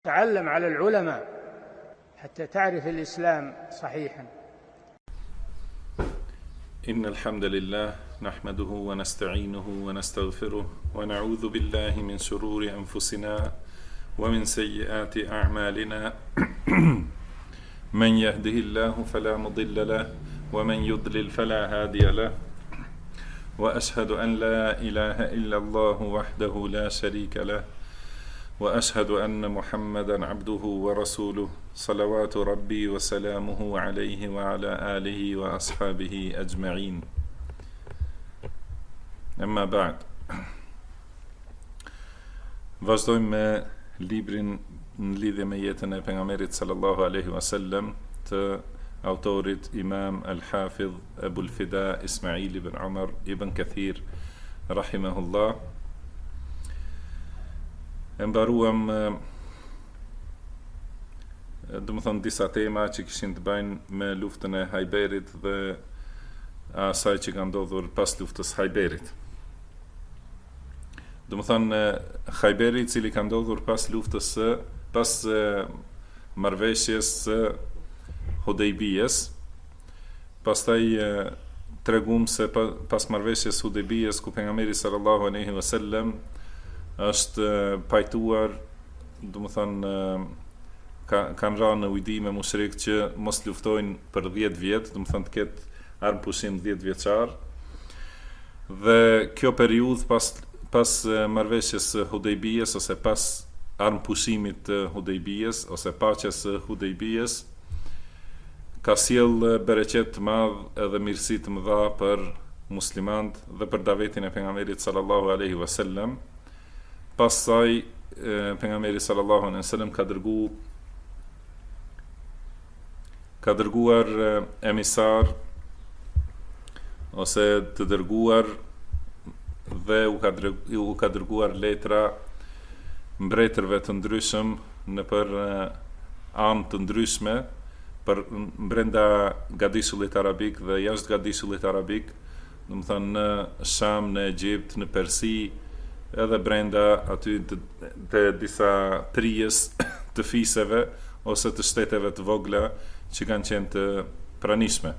تعلم على العلماء حتى تعرف الإسلام صحيحا. إن الحمد لله نحمده ونستعينه ونستغفره ونعوذ بالله من شرور أنفسنا ومن سيئات أعمالنا من يهده الله فلا مضل له ومن يضلل فلا هادي له وأشهد أن لا إله إلا الله وحده لا شريك له وأشهد أن محمدا عبده ورسوله صلوات ربي وسلامه عليه وعلى آله وأصحابه أجمعين. أما بعد. Vazhdojmë me librin në lidhje me jetën e pejgamberit sallallahu alaihi wasallam të autorit Imam Al-Hafidh Ebul Fida Ismail ibn Umar ibn Kathir rahimahullah. E mbaruam disa tema që kishin të bëjnë me luftën e Hajberit dhe asaj që ka ndodhur pas luftës Hajberit. Hajberi, i cili ka ndodhur pas luftës pas marrëveshjes së Hudejbijes. Pastaj tregum se pas marrëveshjes së Hudejbijes ku pejgamberi sallallahu alaihi wasallam është pajtuar, kanë rënë në ujdi me mushrik që mos luftojnë për 10 vjet, të ketë armë pushim 10 vjeçar. Dhe kjo periudhë pas marrëveshjes së Hudejbijes ose pas armë pushimit të Hudejbijes ose paqes së Hudejbijes ka sjell bereqet të madh edhe mirësi të mëdha për muslimanët dhe për davetin e pejgamberit sallallahu alaihi wasallam. Pastaj pejgamberi sallallahu alaihi wasallam ka dërguar emisar ose të dërguar dhe u ka dërguar letra mbretërve të ndryshëm në për anë të ndryshme për brenda gadishullit arabik dhe jashtë gadishullit arabik, në Sham, në Egjipt, në Persi, edhe brenda aty të disa trijes të fiseve ose të shteteve të vogla që kanë qenë të pranishme.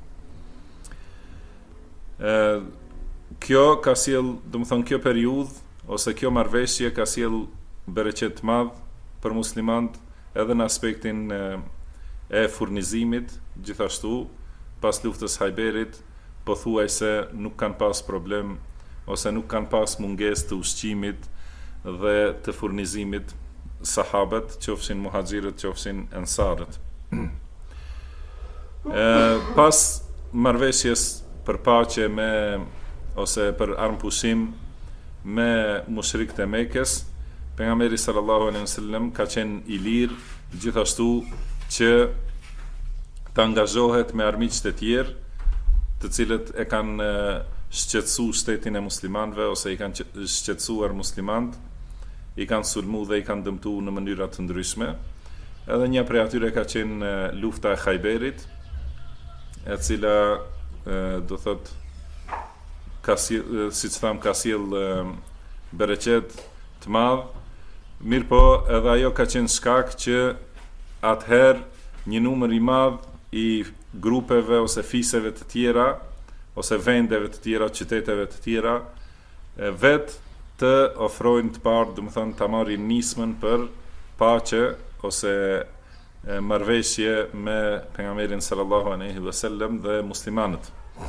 Kjo ka sjell, kjo periudhë ose kjo marrëveshje ka sjell bereqet të madh për muslimanët edhe në aspektin e furnizimit. Gjithashtu pas luftës Hajberit pothuajse nuk kanë pas problem ose nuk kanë pas mungesë të ushqimit dhe të furnizimit sahabët, qofshin muhaxhirët, qofshin ensarët. Pas marrëveshjes për paqe ose për armpushim me mushrikët e Mekës, pejgamberi sallallahu alaihi wasallam ka qenë i lirë gjithashtu që të angazhohet me armiqtë e tjerë, të cilët e kanë shqetësu shtetin e muslimanëve ose i kanë shqetësuar muslimanët, i kanë sulmu dhe i kanë dëmtu në mënyra të ndryshme. Edhe një prej atyre ka qenë lufta e Hajberit, e cila do thot siç tham ka sjell bereqet të madh, mirë po edhe ajo ka qenë shkak që atëherë një numër i madh i grupeve ose fiseve të tjera ose vendeve të tjera, qyteteve të tjera, vetë të ofrojnë të parë, të marrin nismën për paqe ose marrëveshje me pejgamberin sallallahu alaihi wasallam dhe muslimanët.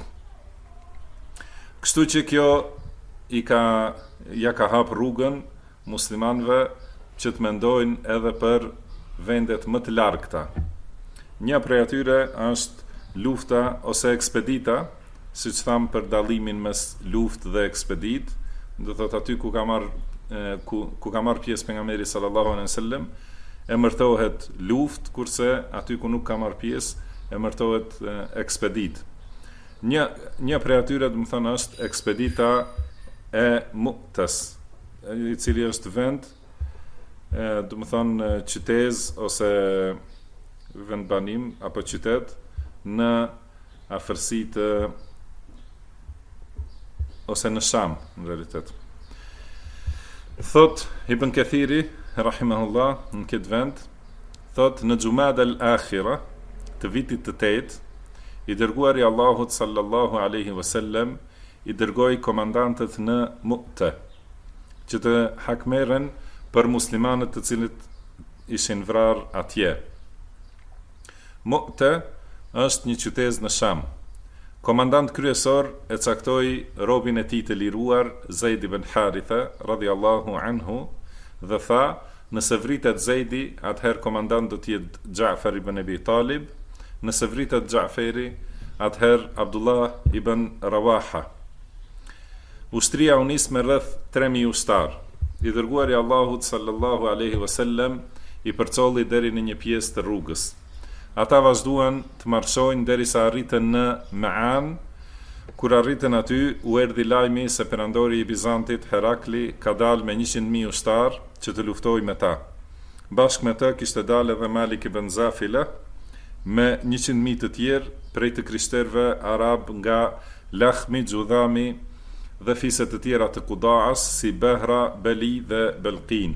Kështu që kjo ja ka hap rrugën muslimanëve që të mendojnë edhe për vendet më të largëta. Një prej atyre është lufta ose ekspedita, siç tham për dallimin mes luftë dhe ekspedit, do thot aty ku ka marr pjesë pejgamberi sallallahu alaihi wasallam, emërtohet luftë, kurse aty ku nuk ka marr pjesë emërtohet ekspedit. Një prej atyre është ekspedita e Mu'tas, i cili është vend, qytet ose vendbanim apo qytet në afërsi të ose në Sham në realitet. Thot Ibn Kathiri rahimahullah, në këtë vend, thot në Xumada al-Akhira të vitit të 8, i dërguari Allahut sallallahu alaihi wasallam i dërgoi komandantët në Mu'te, që të hakmeren për muslimanët të cilët ishin vrarë atje. Mu'te është një qytet në Sham. Komandant kryesor e caktoi robin e tij të liruar Zeid ibn Haritha radhiyallahu anhu dhe tha, nëse vritet Zeidi, atëherë komandant do të jetë Ja'far ibn Abi Talib, nëse vritet Ja'fari, atëherë Abdullah ibn Rawaha. Ushtria u nis me rreth 3000 ushtar. I dërguari Allahut sallallahu alaihi wasallam i përcolli deri në një pjesë të rrugës. Ata vazhduan të marshojnë derisa arritën në Ma'an. Kur arritën aty, u erdhi lajmi se perandori i Bizantit, Herakli, ka dalë me 100.000 ushtar që të luftoj me ta. Bashkë me të kishte dalë edhe Malik ibn Zafila me 100.000 të tjerë prej të krishterëve arab nga Lakhmi, Gjudhami dhe fiset të tjera të Kudaas si Behra, Beli dhe Belqin.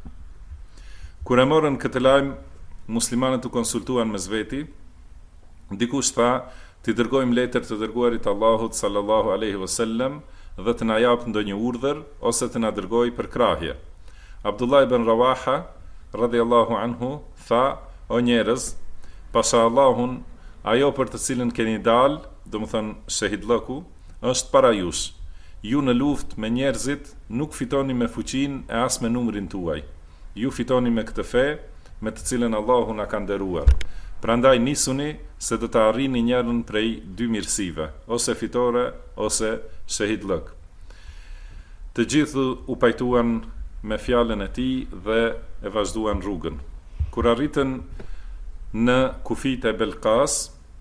Kur e morën këtë lajm, muslimanët u konsultuan mes veti. Dikush tha, t'i dërgojmë letër të dërguarit Allahut sallallahu alaihi wasallam dhe të na jap ndonjë urdhër ose të na dërgoj për krahje. Abdullah ibn Rawaha radhiyallahu anhu tha, o njerëz, pasha Allahun, ajo për të cilën keni dalë, domethënë shahidllëku, është para jush. Ju në luftë me njerëzit nuk fitoni me fuqinë e as me numrin tuaj. Ju fitoni me këtë fe, me të cilën Allahu na ka nderuar. Prandaj nisuni se do të arrini njërin prej dy mirësive, ose fitore ose shahidllëk. Të gjithë u pajtuan me fjalën e tij dhe e vazhduan rrugën. Kur arritën në kufit e Belkas,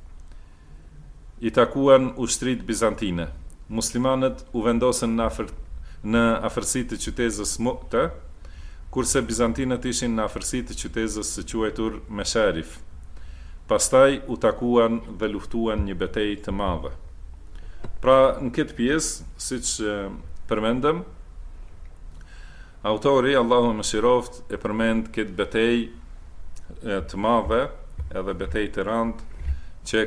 i takuan ushtrit bizantine. Muslimanët u vendosën në afërsi të qytetës Mu'te, kurse bizantinët ishin në afërsi të qytetës së quajtur Mesharif. Pastaj u takuan dhe luftuan një betejë të madhe. Pra, në këtë pjesë, siç përmendëm, autori Allahu mëshiroft e përmend këtë betejë të madhe, edhe betejë të rëndë që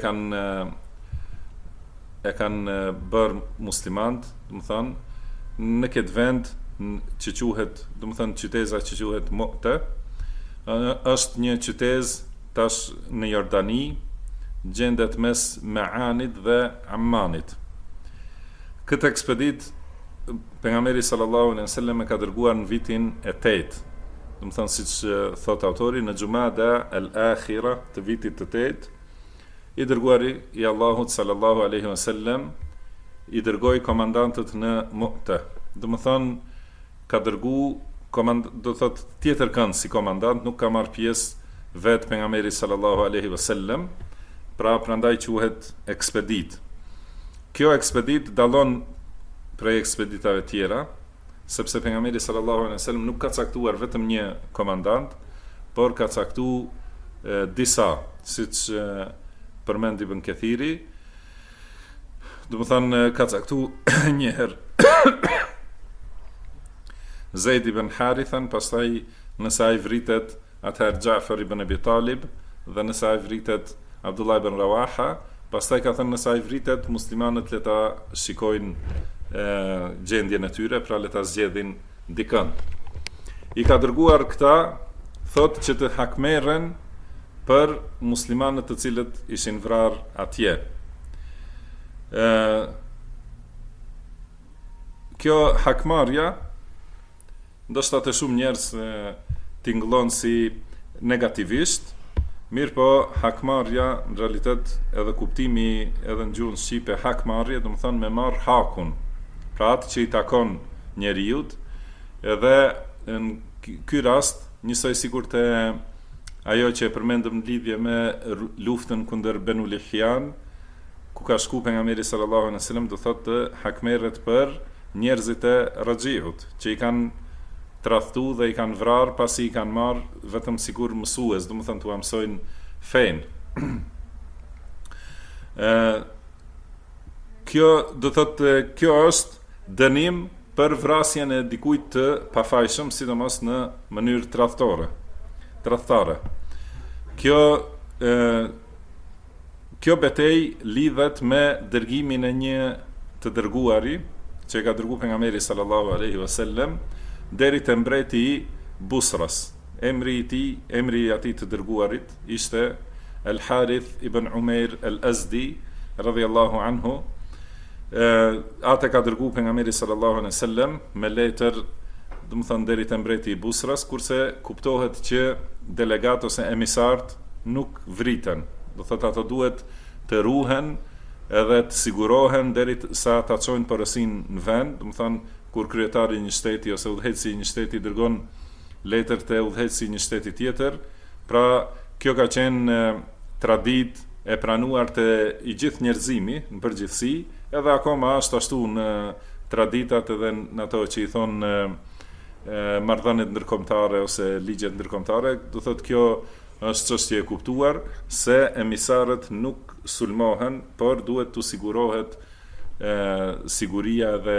e kanë bërë muslimanët, domethënë, në këtë vend që quhet, domethënë qyteza që quhet Mu'te, është një qytet tash në Jordani, gjendet mes Ma'anit dhe Ammanit. Këtë ekspedit pejgamberi sallallahu alaihi wasallam e ka dërguar në vitin e 8. Domethënë siç thot autori, në Xumada al-Akhira të vitit të 8, i dërguari i Allahut sallallahu alaihi wasallam i dërgoi komandantët në Mu'te. Domethënë ka dërgu do thot tjetër kënd si komandant, nuk ka marr pjesë vetë pejgamberi sallallahu alaihi wasallam, pra prandaj quhet ekspedit. Kjo ekspedit dallon prej ekspeditave tjera, sepse pejgamberi sallallahu alaihi wasallam nuk ka caktuar vetëm një komandant, por ka caktuar disa, siç përmend Ibn Kathiri, domethënë ka caktuar një herë Zeid ibn Harithan, pastaj nëse ai vritet, atëherë Ja'far ibn Abi Talib, dhe nëse ai vritet Abdullah ibn Rawaha, pastaj ka thënë nëse ai vritet, muslimanët le ta shikojnë gjendjen e tyre, pra le ta zgjedhin dikën. I ka dërguar këta, thotë që të hakmeren për muslimanët të cilët ishin vrarë atje. Kjo hakmarja ndoshta të shumë njerëz tingëllon si negativisht, mirë po hakmarja në realitet edhe kuptimi edhe në gjuhën shqipe hakmarje, do të thonë me marr hakun, pra atë që i takon njeriut, edhe në ky rast njësoj sikur të ajo që e përmendëm në lidhje me luftën kundër Banu Lihjan, ku ka shku pejgamberi sallallahu alaihi wasallam, do thotë të hakmerret për njerëzit e Raxhihut, që i kanë tradhtu dhe i kanë vrarë pasi i kanë marrë vetëm sigur mësues, do të thonë t'u mësojnë fenë. Kjo do thotë kjo është dënim për vrasjen e dikujt të pafajshëm, sidomos në mënyrë tradhtare. Kjo betej lidhet me dërgimin e një të dërguari që ka dërguar pejgamberi sallallahu alaihi wasallam deri te mbreti i Busras. Emri i atij të dërguarit ishte El Harith ibn Umair El Azdi radhiyallahu anhu. Atë ka dërguar pejgamberi sallallahu alaihi wasallam me letër, do të thonë deri te mbreti i Busras, kurse kuptohet që delegat ose emisart nuk vriten. Do thotë ato duhet të ruhen edhe të sigurohen deri sa ta çojnë porosin në vend, do të thonë kur kryetari i një shteti ose udhëheqësi i një shteti dërgon letër te udhëheqësi i një shteti tjetër. Pra kjo ka qenë tradit e pranuar te i gjithë njerëzimi në përgjithësi, edhe akoma është ashtu në traditat edhe në ato që i thonë marrëdhëniet ndërkombëtare ose ligjet ndërkombëtare. Do thotë kjo është çështje e kuptuar se emisarët nuk sulmohen, por duhet të sigurohet siguria dhe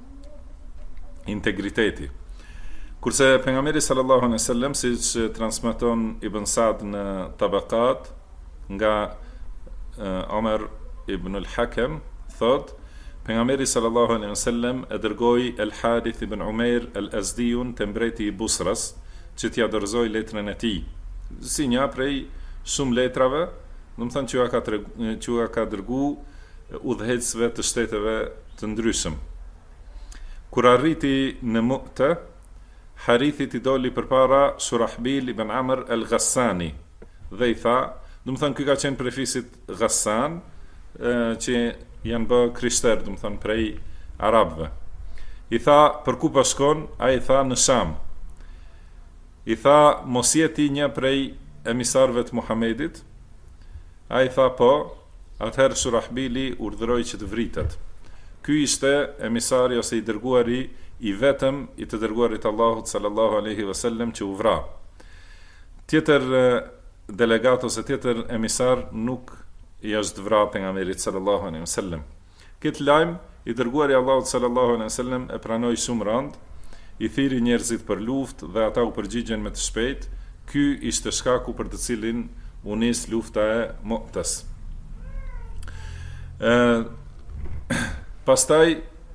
integriteti. Kurse pejgamberi sallallahu alaihi wasallam, siç transmeton Ibn Sa'd në Tabaqat nga Omer ibn al-Hakam, thot pejgamberi sallallahu alaihi wasallam e dërgoi El Harith ibn Umair El Azdiun te mbreti i Busras që t'ia dorëzoi letrën e tij. Si një prej shumë letrave, do të thonë që ja ka dërgu udhëheqësve të shteteve të ndryshëm. Kur arriti në Mu'ta, Harithit i doli përpara Shurahbil ibn Amr el-Ghassani dhe i tha, do të thonë ky ka qenë prej fisit Ghassan, që janë bë krishterë, do të thonë prej arabëve. I tha, për ku po shkon? Ai tha, në Sham. I tha, mos jeti një prej emisarëve të Muhamedit? Ai tha, po. Atëherë Shurahbili urdhëroi që të vritet. Ky ishte emisari ose i dërguari i vetëm i të dërguarit Allahut sallallahu alaihi wasallam që u vra. Tjetër delegat ose tjetër emisar nuk i është vra pejgamberit sallallahu alaihi wasallam. Këtë lajm i dërguari Allahut sallallahu alaihi wasallam e pranoi shumë rand, i thiri njerëzit për luftë dhe ata u përgjigjen me të shpejtë. Ky ishte shkaku për të cilin u nis lufta e Mu'tas. Pastaj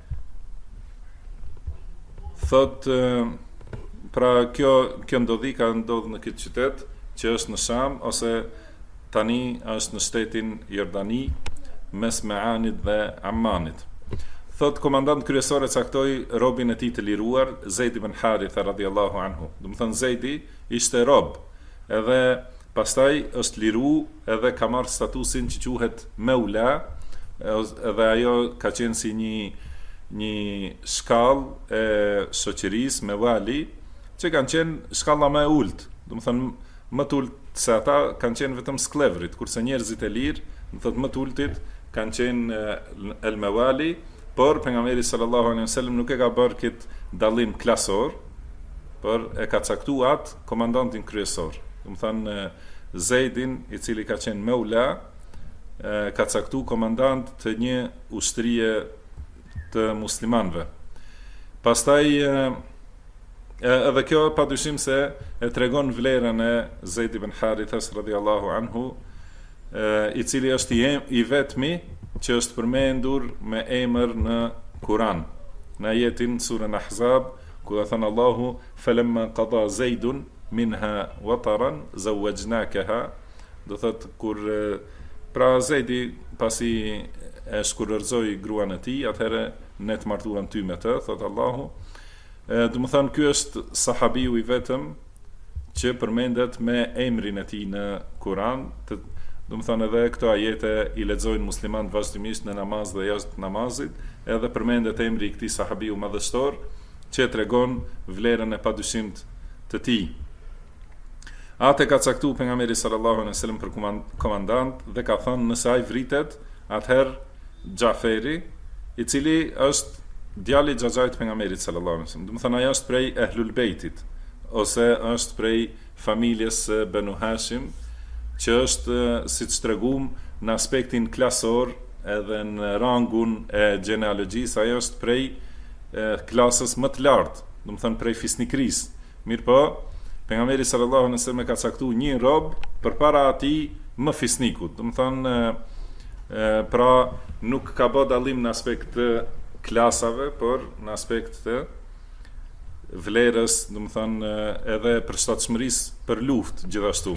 thot, pra kjo ndodhi ka ndodhur në këtë qytet që është në Sham, ose tani është në shtetin Jordani mes Me'anit dhe Ammanit. Thot, komandant kryesor e caktoi robin e tij të liruar, Zeid ibn Haritha radhiyallahu anhu. Do të thënë Zeidi ishte rob, edhe pastaj është liru edhe ka marrë statusin që quhet Meula, edhe ajo ka qenë si një shkallë e shoqërisë me vali, që kanë qenë shkalla më e ulët. Do të thënë më të ulët se ata kanë qenë vetëm sklevrit, kurse njerëzit e lirë, do të thotë më të ultit kanë qenë el mewali, por pejgamberi sallallahu alaihi wasallam nuk e ka bërë këtë dallim klasor, por e ka caktuar atë komandantin kryesor. Do të thënë Zeidin, i cili ka qenë Meula, ka caktuar komandant të një ushtrie të muslimanëve. Pastaj edhe kjo padyshim se e tregon vlerën e Zeid ibn Harithas radhiyallahu anhu, i cili është i vetmi që është përmendur me emër në Kur'an. Në ajetin surën Ahzab, ku ka thënë Allahu, falamma qada Zeidun minha wataran zawwajnakaha, do thotë kur pra Zeidi pasi e shkurërzoi gruan e tij, atëherë ne të martuam ty me të, thot Allahu. Do të thonë ky është sahabiu i vetëm që përmendet me emrin e tij në Kur'an. Do të thonë edhe këto ajete i lexojnë muslimanët vazhdimisht në namaz dhe jashtë namazit, edhe përmendet emri i këtij sahabiu madhështor që tregon vlerën e padyshimit të tij. Atë ka caktuar pejgamberi sallallahu alaihi wasallam për komandant dhe ka thënë nëse ai vritet, atëherë Xhaferi, i cili është djali i xhaxhait pejgamberit sallallahu alaihi wasallam. Do të thonë ai është prej Ehlul Beitit ose është prej familjes Banu Hashim, që është siç treguam në aspektin klasor edhe në rangun e genealogjisë, ajo është prej klasës më të lartë, do të thënë prej fisnikrisë. Mirë po, pejgamberi sallallahu alaihi wasallam ka caktuar një rob përpara atij më fisnikut. Do të thënë pra nuk ka bë dallim në aspekt të klasave, por në aspekt të vlerës, do të thënë edhe përshtatshmërisë për luftë gjithashtu.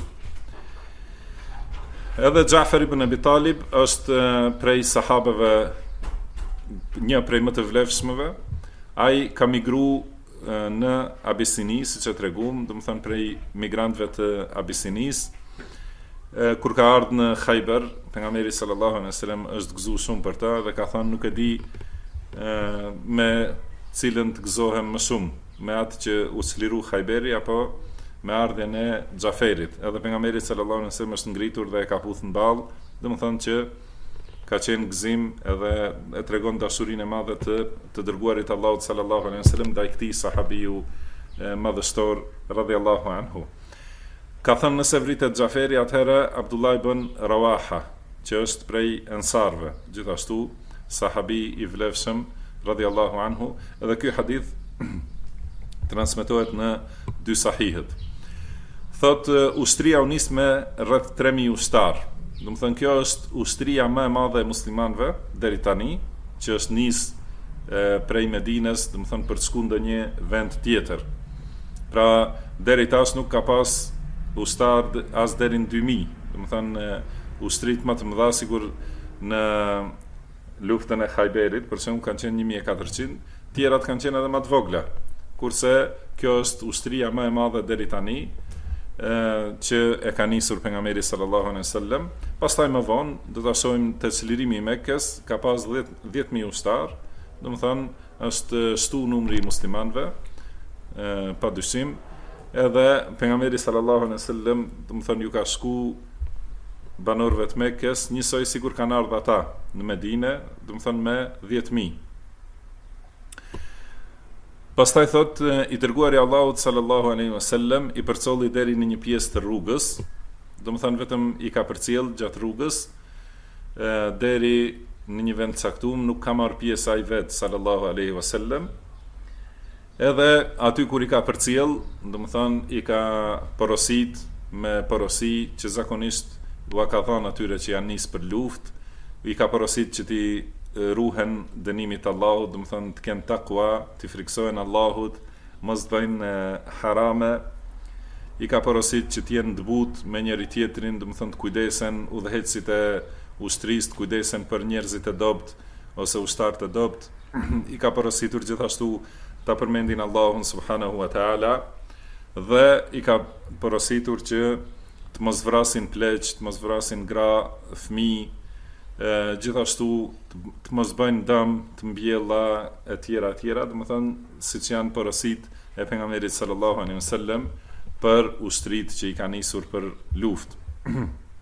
Edhe Xhafer ibn Abi Talib është prej sahabeve një prej më të vlefshmëve. Ai ka migruar në Abisini, siç e treguam, do të thënë prej migrantëve të Abisinisë. Kur ka ardhur në Khaybar, pejgamberi sallallahu alaihi wasallam është gëzuar shumë për ta dhe ka thënë nuk e di me cilën të gëzohem më shumë, me atë që u çliru Khayberi apo me ardhjen e Xhaferit. Edhe pejgamberi sallallahu alaihi wasallam është ngritur dhe e ka puthur në ballë, domethënë që ka qenë gëzim edhe e tregon dashurinë e madhe të dërguarit Allahut sallallahu alaihi wasallam ndaj këtij sahabiu madhështor radhiyallahu anhu. Ka thënë nëse vritet Xhaferi, atëherë Abdullah ibn Rawaha, që është prej ensarve, gjithashtu sahabi i vlefshëm radhiyallahu anhu, edhe ky hadith transmetohet në dy sahihet. Thot ushtria u nis me rreth 3000 ushtar. Do të thënë kjo është ushtria më e madhe e muslimanëve deri tani, që është nis prej Medinës, do të thënë për të shkuar në një vend tjetër. Pra deri tash nuk ka pas ushtar as deri në 2000. Do të thënë ushtrit më të mëdha sigur në luftën e Khayberit, për shembull kanë qenë 1400, tjerat kanë qenë edhe më të vogla. Kurse kjo është ushtria më e madhe deri tani, që e ka nisur pejgamberi sallallahu alaihi wasallam. Pastaj më vonë do ta shohim te çlirimi i Mekës, ka pas 10.000 ushtar, domethënë është shtu numri i muslimanëve, padyshim, edhe pejgamberi sallallahu alaihi wasallam domethënë ju ka shku banorëve të Mekës njësoj sikur kanë ardhur ata në Medinë, domethënë me 10.000. Pastaj thot i dërguari Allahut sallallahu alaihi wasallam i përcolli deri në një pjesë të rrugës, domethënë vetëm i ka përcjell gjatë rrugës deri në një vend caktuar, nuk ka marr pjesë ai vet sallallahu alaihi wasallam. Edhe aty kur i ka përcjell, domethënë i ka porosit me porosi që zakonisht dua ka thënë atyre që janë nisë për luftë, i ka porosit që ti ruhen dënimit Allahut, do të thonë të kenë takwa, të friksohen Allahut, mos bëjnë harame, i ka porosit që të jenë të butë me njëri tjetrin, do të thonë të kujdesen udhëheqësit e ushtrisë, të kujdesen për njerëzit e dobët ose ushtarët e dobët. I ka porositur gjithashtu ta përmendin Allahun subhanahu wa taala dhe i ka porositur që të mos vrasin pleq, të mos vrasin gra, fëmijë, gjithashtu të mos bëjnë dëm, të mbjella e tjera, domethënë siç janë porosit e pejgamberit sallallahu alaihi wasallam për ushtrit që i ka nisur për luftë.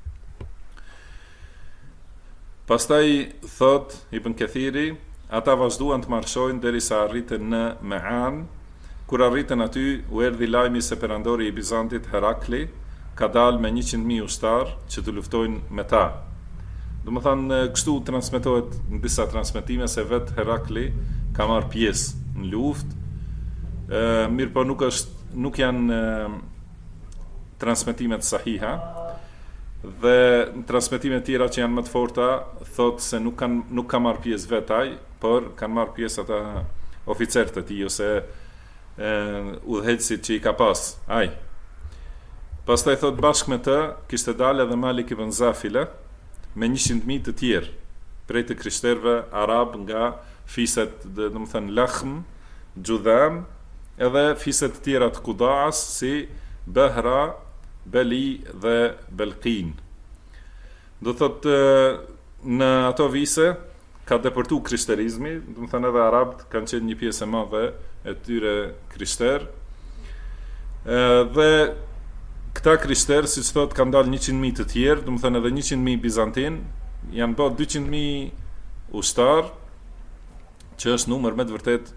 Pastaj thot Ibn Kathiri, ata vazhduan të marshojnë derisa arritën në Me'an. Kur arritën aty, u erdhi lajmi se perandori i Bizantit Herakli ka dalë me 100.000 ushtar që të luftojnë me ta. Do më thënë, kështu transmetohet në disa transmetime se vetë Herakli ka marrë pjesë në luftë, mirë po nuk janë transmetimet sahiha, dhe transmetimet tjera që janë më të forta thotë se nuk ka marrë pjesë vetaj, por kanë marrë pjesë ata oficerët e tij ose udhëheqësit që i ka pas ai. Pastaj thot bashkë me të kishte dalë edhe Malik ibn Zafile me 100.000 të tjerë prej të krishterëve arab nga fiset dhe do të thënë Lakhm, Judham, edhe fiset të tjera të Kudaas si Bahra, Beli dhe Belqin. Do thotë në ato vise ka depërtu krishterizmi, do të thënë edhe arabët kanë qenë një pjesë e madhe e tyre krishter. Dhe këta krishterë, siç thotë, kanë dalë 100.000 të tjerë, do të thënë edhe 100.000 bizantin, janë bërë 200.000 ushtar, që është numër me të vërtet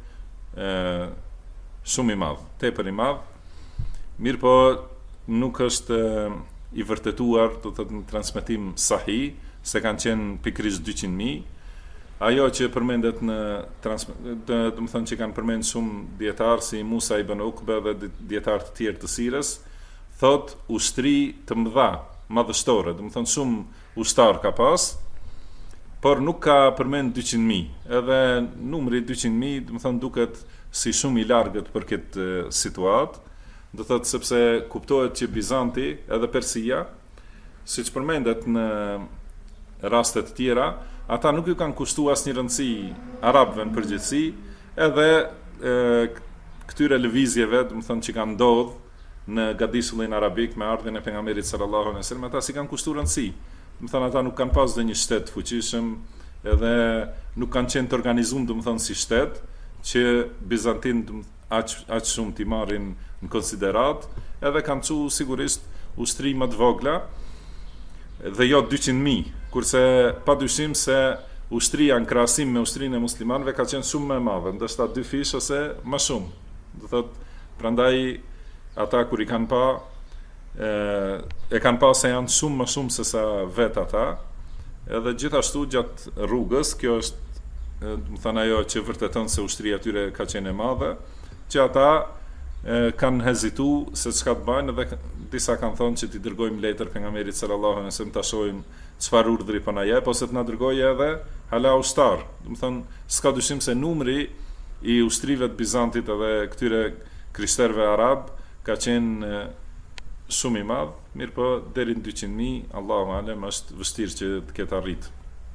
shumë i madh, tepër i madh. Mirë po nuk është i vërtetuar, do të thotë në transmetim sahih, se kanë qenë pikërisht 200.000, ajo që përmendet në do të thonë që kanë përmend shumë dietar si Musa ibn Uqba dhe dietar të tjerë të sirës, thot ushtri të mëdha, madhështore, do të thonë shumë ushtar ka pas, por nuk ka përmend 200.000. Edhe numri 200.000, do të thonë duket si shumë i largët për këtë situatë. Do thotë sepse kuptohet që Bizanti edhe Persia, siç përmendet në raste të tjera, ata nuk ju kanë kushtuar asnjë rëndësi arabëve në përgjithësi, edhe këtyre lëvizjeve, do të thonë që kanë ndodhur në gadishullin arabik me ardhjen e pejgamberit sallallahu alaihi wasallam, ata si kanë kushtuar rëndësi. Do të thonë ata nuk kanë pas ndonjë shtet fuqishëm, edhe nuk kanë qenë të organizuar, do të thonë si shtet që Bizantin aq shumë t'i marrin në konsiderat, edhe kanë çu sigurisht ushtri më të vogla dhe jo 200.000, kurse padyshim se ushtria në krahasim me ushtrinë e muslimanëve ka qenë shumë më e madhe, ndoshta 2 fish ose më shumë. Do thotë, prandaj ata kur i kanë pa e kanë pa se janë shumë më shumë se sa vet ata, edhe gjithashtu gjatë rrugës, kjo është do të thënë ajo që vërteton se ushtria e tyre ka qenë e madhe, që ata kanë hezitu se çka të bëjnë, dhe disa kanë thonë që t'i dërgojmë letër pejgamberit sallallahu alaihi wasallam ta shohim çfarë urdhri po na jep, ose të na dërgojë edhe hala ushtar. Do të thonë s'ka dyshim se numri i ushtrive të Bizantit edhe këtyre krishterëve arab ka qenë shumë i madh, mirë po deri në 200.000, Allahu alem, është vështirë që të ketë arritë.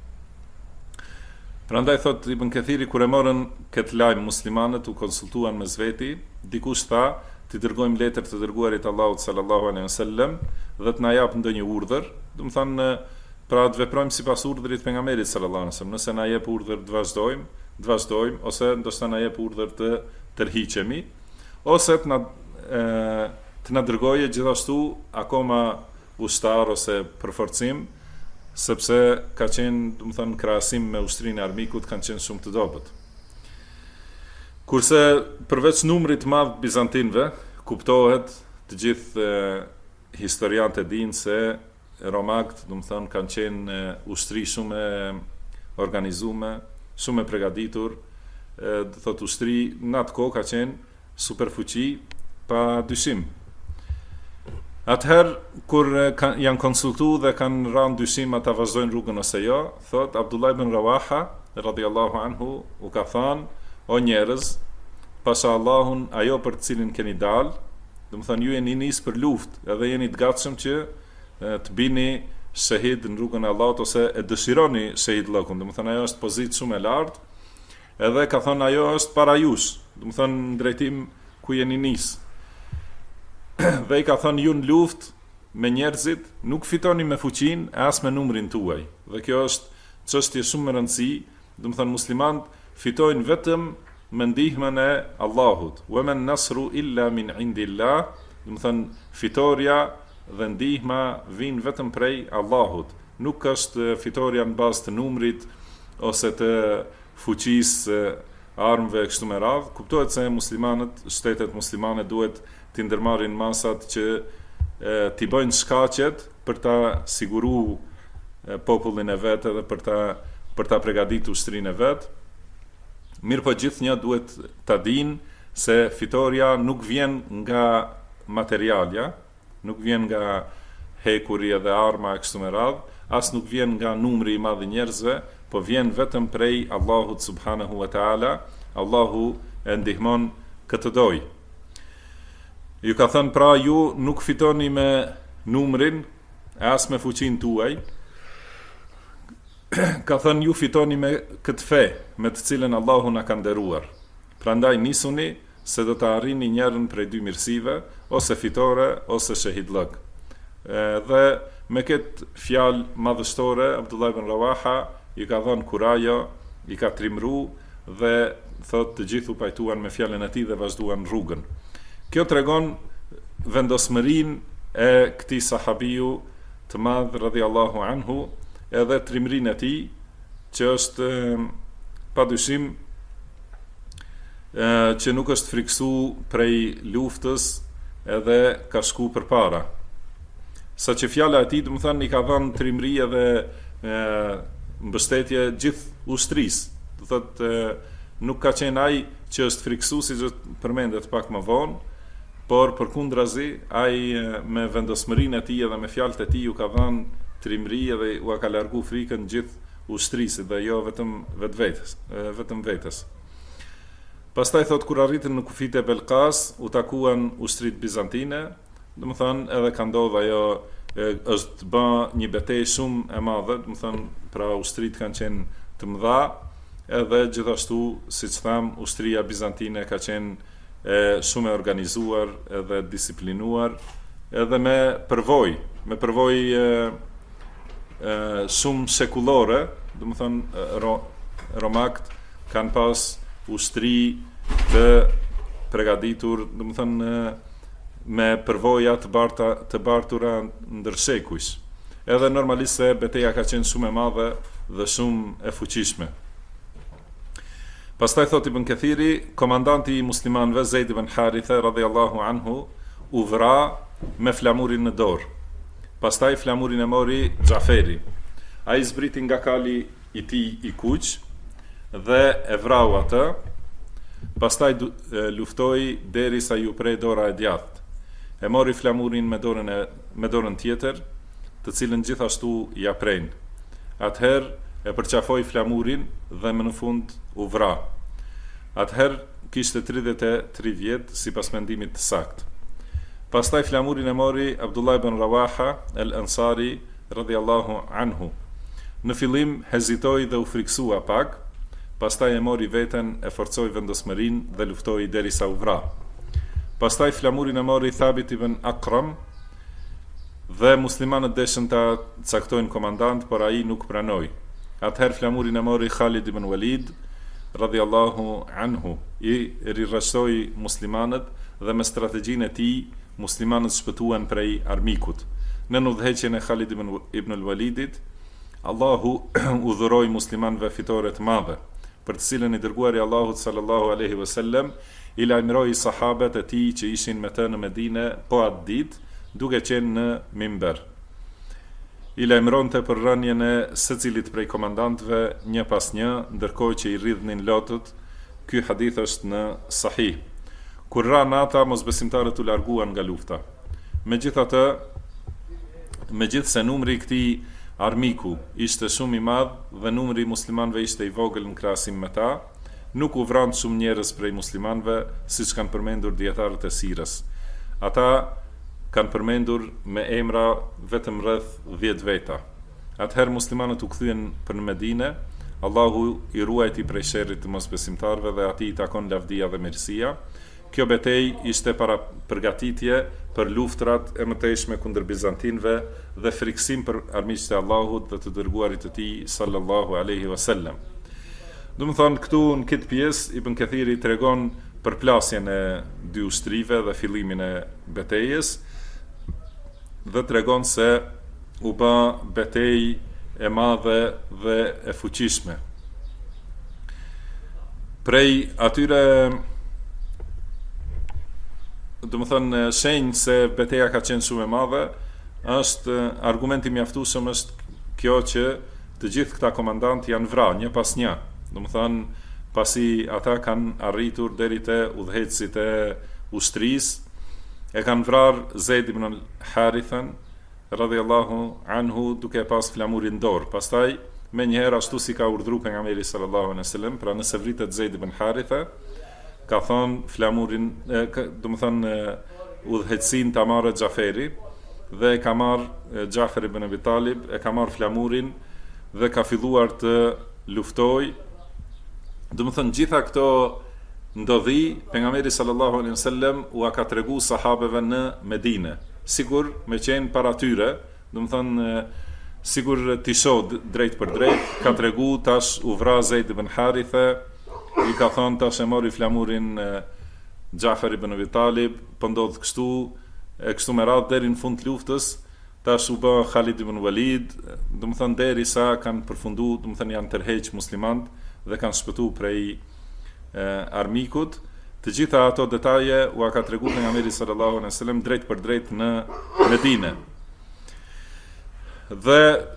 Prandaj thot Ibn Kathiri, kur e morën këtë lajm muslimanët, u konsultuan mes veti, dikush tha, t'i dërgojmë letër të dërguarit Allahut sallallahu alaihi wasallam dhe të na jap ndonjë urdhër, do të thonë pra të veprojmë sipas urdhrit pejgamberit sallallahu alaihi wasallam. Nëse na jep urdhër të vazhdojmë, ose ndoshta na jep urdhër të tërhiqemi, ose të na dërgojë gjithashtu akoma ushtar ose përforcim, sepse ka qenë, do të thonë, krahasim me ushtrinë e armikut, kanë qenë shumë të dobët. Kurse përveç numrit të madh bizantinëve, kuptohet, të gjithë historianët e dinë se romakt, do të thonë, kanë qenë ushtri shumë e organizuar, shumë e përgatitur, do thotë ushtri në atë kohë ka qenë superfuqi pa dyshim. Atëherë, kur janë konsultu dhe kanë rënë dyshim ata vazhdojnë rrugën ose jo, thot Abdullah ibn Rawaha radhiyallahu anhu u ka thënë, o njerëz, pasha Allahun ajo për të cilin keni dalë, do të thonë ju jeni nisë për luftë, edhe jeni të gatshëm që të bini shahid në rrugën e Allahut, ose e dëshironi shahid llokun, do të thonë ajo është pozitë shumë e lartë, edhe ka thënë ajo është para jush, do të thonë në drejtim ku jeni nisë. Dhe i ka thënë ju në luftë me njerëzit nuk fitoni me fuqinë e as me numrin tuaj. Dhe kjo është çështje shumë e rëndësishme, do të thonë muslimanët fitojnë vetëm me ndihmën e Allahut. Wa man nasru illa min indillah, do të thonë fitoria dhe ndihma vijnë vetëm prej Allahut. Nuk është fitoria në bazë të numrit ose të fuqisë armëve kështu me radhë. Kuptohet se muslimanët, shtetet muslimane duhet t'i ndërmarrin masat që t'i bëjnë shkaqet për ta siguru popullin e vetë dhe për ta përgatitur ushtrinë e vet. Mirë po gjithnjë duhet ta dinë se fitoria nuk vjen nga materialja, nuk vjen nga hekuria dhe arma kështu me radhë, as nuk vjen nga numri i madh i njerëzve, po vjen vetëm prej Allahut subhanahu wa taala. Allahu e ndihmon këtë doj. Ju ka thënë pra ju nuk fitoni me numrin, as me fuqinë tuaj. Ka thënë ju fitoni me këtë fe, me të cilën Allahu na ka nderuar. Prandaj nisuni se do të arrini njërin prej dy mirësive, ose fitore, ose shahidllëk. Dhe me këtë fjalë madhështore, Abdullah ibn Rawaha i ka dhënë kurajo, i ka trimru dhe thot të gjithu pajtuan me fjalën e tij dhe vazhduan rrugën. Kjo tregon vendosmërinë e këtij sahabiu të madh radhiyallahu anhu, edhe trimrinë e tij, që është padyshim që nuk është friksu prej luftës, edhe ka shku përpara. Sa që fjala e tij, do të thënë, i ka dhënë trimri edhe mbështetje gjithë ushtrisë. Do thotë nuk ka qenë ai që është friksu, si që përmendet pak më vonë, por përkundrazi ai me vendosmërinë e tij edhe me fjalët e tij u ka dhënë trimëri dhe u ka largu frikën gjithë ushtrisë dhe jo vetëm vetes. Pastaj thot kur arritën në kufit e Belkas, u takuan ushtrit bizantine, domethënë edhe ka ndodhur ajo është bë një betejë shumë e madhe, domethënë pra ushtrit kanë qenë të mëdha, edhe gjithashtu, siç tham, ushtria bizantine ka qenë shumë e organizuar edhe disiplinuar, edhe me përvojë shumë sekullore, domethënë romakt kanë pas ushtri të përgatitur, domethënë me përvoja të bartura ndër shekujsh. Edhe normalisht se betejë ka qenë shumë e madhe dhe shumë e fuqishme. Pastaj thot Ibn Kathiri, komandanti i muslimanëve Zeid ibn Haritha radhiyallahu anhu u vra me flamurin në dorë. Pastaj flamurin e mori Xhaferi. Ai zbriti nga kali i tij i kuq dhe e vrau atë. Pastaj luftoi derisa ju prej dora e djathtë. E mori flamurin me dorën tjetër, të cilën gjithashtu ja pren. Atëherë e përqafoi flamurin dhe më në fund u vra. Atëherë kishte 33 vjet sipas mendimit të saktë. Pastaj flamurin e mori Abdullah ibn Rawaha al-Ansari radhiyallahu anhu. Në fillim hezitoi dhe u friksua pak, pastaj e mori veten, e forcoi vendosmërinë dhe luftoi derisa u vra. Pastaj flamurin e mori Thabit ibn Akram dhe muslimanët deshën ta caktojnë komandant, por ai nuk pranoi. Atëherë flamurin e mori Khalid ibn Walid radhiyallahu anhu, i rirrashtoi muslimanët dhe me strategjinë e tij muslimanët shpëtuan prej armikut. Në udhëheqjen e Khalid ibn al-Walidit, Allahu u dhuroi muslimanëve fitore të mëdha, për të cilën i dërguari Allahut sallallahu alaihi wasallam i lajmëroi sahabët e tij që ishin me të në Medinë po atë ditë, duke qenë në mimber. I lajmëronte për rënien e secilit prej komandantëve një pas një, ndërkohë që i rridhnin lotët. Ky hadith është në Sahih. Kur ra nata, mosbesimtarët u larguan nga lufta. Megjithatë, megjithse numri i këtij armiku ishte shumë i madh dhe numri i muslimanëve ishte i vogël në krahasim me ta, nuk u vranë shumë njerëz prej muslimanëve, siç kanë përmendur dietarët e sirës. Ata kanë përmendur me emra vetëm rreth 10 veta. Atëherë muslimanët u kthyen për në Medinë, Allahu i ruajti prej sherrit të mosbesimtarëve dhe atij i takon lavdia dhe mirësia. Kjo betejë ishte para përgatitje për luftrat e mëtejshme kundër bizantinëve dhe friksim për armiqtë e Allahut dhe të dërguarit të tij sallallahu alaihi wasallam. Domethënë këtu në këtë pjesë Ibn Kathiri tregon përplasjen e dy ushtrive dhe fillimin e betejës dhe tregon se u bë betejë e madhe dhe e fuqishme. Prej atyre domethënë shenjë se betejë ka qenë shumë e madhe, është argumenti mjaftueshëm është kjo që të gjithë këta komandantë janë vrarë një pas një. Domethënë pasi ata kanë arritur deri te udhëheqësit e ushtrisë, e kanë vrarë Zeid ibn al-Harithan radhiyallahu anhu duke pas flamurin dorë. Pastaj me njëherë ashtu si ka urdhëruar pejgamberi sallallahu alaihi wasallam, pra nëse vritet Zeid ibn Haritha, ka thonë flamurin, domethënë udhëheqësin ta marrë Xhaferi dhe ka marrë Xhafer ibn Abi Talib, e ka marrë flamurin dhe ka filluar të luftojë. Domethënë gjitha këto ndodhi pejgamberi sallallahu alaihi wasallam u ka tregu sahabeve në Medinë. Sigur me qenë para tyre, domethënë sigur t'i shoh drejt për drejt, ka tregu tash u vra Zeid ibn Haritha, i ka thonë tash e mori flamurin Xhafer ibn Abi Talib, po ndodh kështu e kështu me radhë deri në fund të luftës. Tash u bë Khalid ibn Walid, domethënë derisa kanë përfunduar, domethënë janë tërheq muslimanët dhe kanë shpëtu prej armikut. Të gjitha ato detaje u ka treguar pejgamberi sallallahu alaihi wasallam drejt për drejt në Medinë. Dhe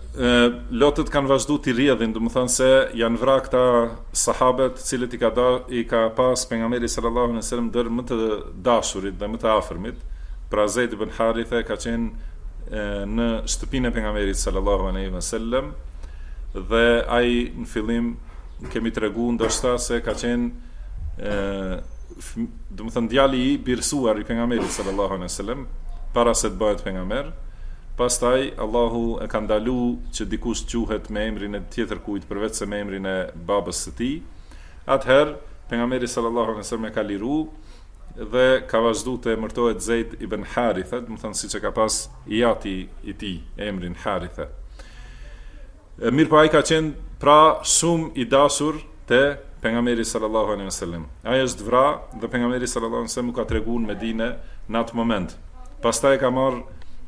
lotët kanë vazhdu t'i rjedhin, do më thënë se janë vra këta sahabet cilët i ka pas pejgamberi sallallahu alaihi wasallam dër më të dashurit dhe më të afërmit. Pra Zeid ibn Haritha ka qenë në shtëpinë e pejgamberit sallallahu alaihi wasallam dhe ai në fillim kemi treguar ndoshta se ka qenë do më thënë djali i birsuar i pejgamberit sallallahu alaihi wasallam para se të bëhet pejgamber. Pastaj Allahu e ka ndalu që dikush quhet me emrin e tjetër kujt përveç se me emrin e babës së tij. Atëherë pejgamberi sallallahu alaihi wasallam e ka liru dhe ka vazhdu të emërtohet Zeid ibn Haritha, do të thënë siç e ka pas i ati i tij emrin Haritha. Mirë po ai ka qenë pra shumë i dashur te pejgamberi sallallahu alaihi wasallam. Ai është vra dhe pejgamberi sallallahu alaihi wasallam ka treguar në Medinë në atë moment. Pastaj ka marrë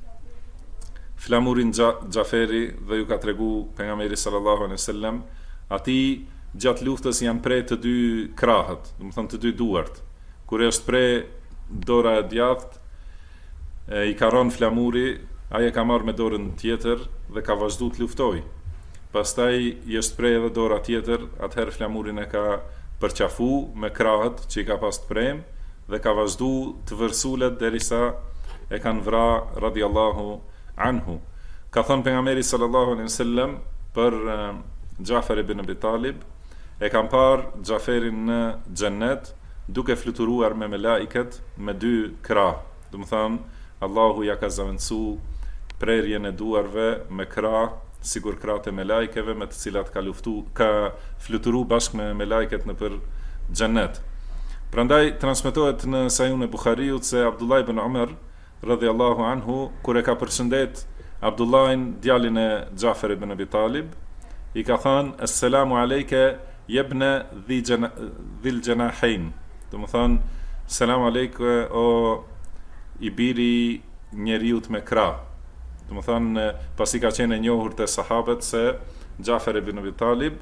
flamurin Xhaferi dhe ju ka tregu pejgamberi sallallahu alaihi wasallam, ati gjatë luftës janë prej të dy krahët, do të thonë të dy duart. Kur është prej dora e djathtë, i ka rënë flamuri, ai e ka marrë me dorën tjetër dhe ka vazhduar të luftojë. Pastaj i është prej edhe dora tjetër, atëherë flamurin e ka përqafu me krahët që i ka pas të prem dhe ka vazhduar të vërsulet derisa e kanë vra radiallahu anhu. Ka thënë pejgamberi sallallahu alaihi wasallam për Xhafer ibn Abi Talib, e kam parë Xhaferin në xhennet duke fluturuar me melaiket me dy krah. Do të thonë Allahu ja ka zaventsu prerjen e duarve me krah, sigur krahët e melaikeve me të cilat ka fluturu bashkë me melaiket nëpër xhennet. Prandaj transmetohet në Sahihun e Buhariut se Abdullah ibn Umar radhiyallahu anhu kur e ka përshëndet Abdullahin djalin e Xhafer ibn Abi Talib, i ka thënë assalamu alayka yabna dhil janahain. Do të thonë selam aleikum o i biri njeriut me krah. Do të thonë pasi ka qenë e njohur te sahabët se Xhafer ibn Abi Talib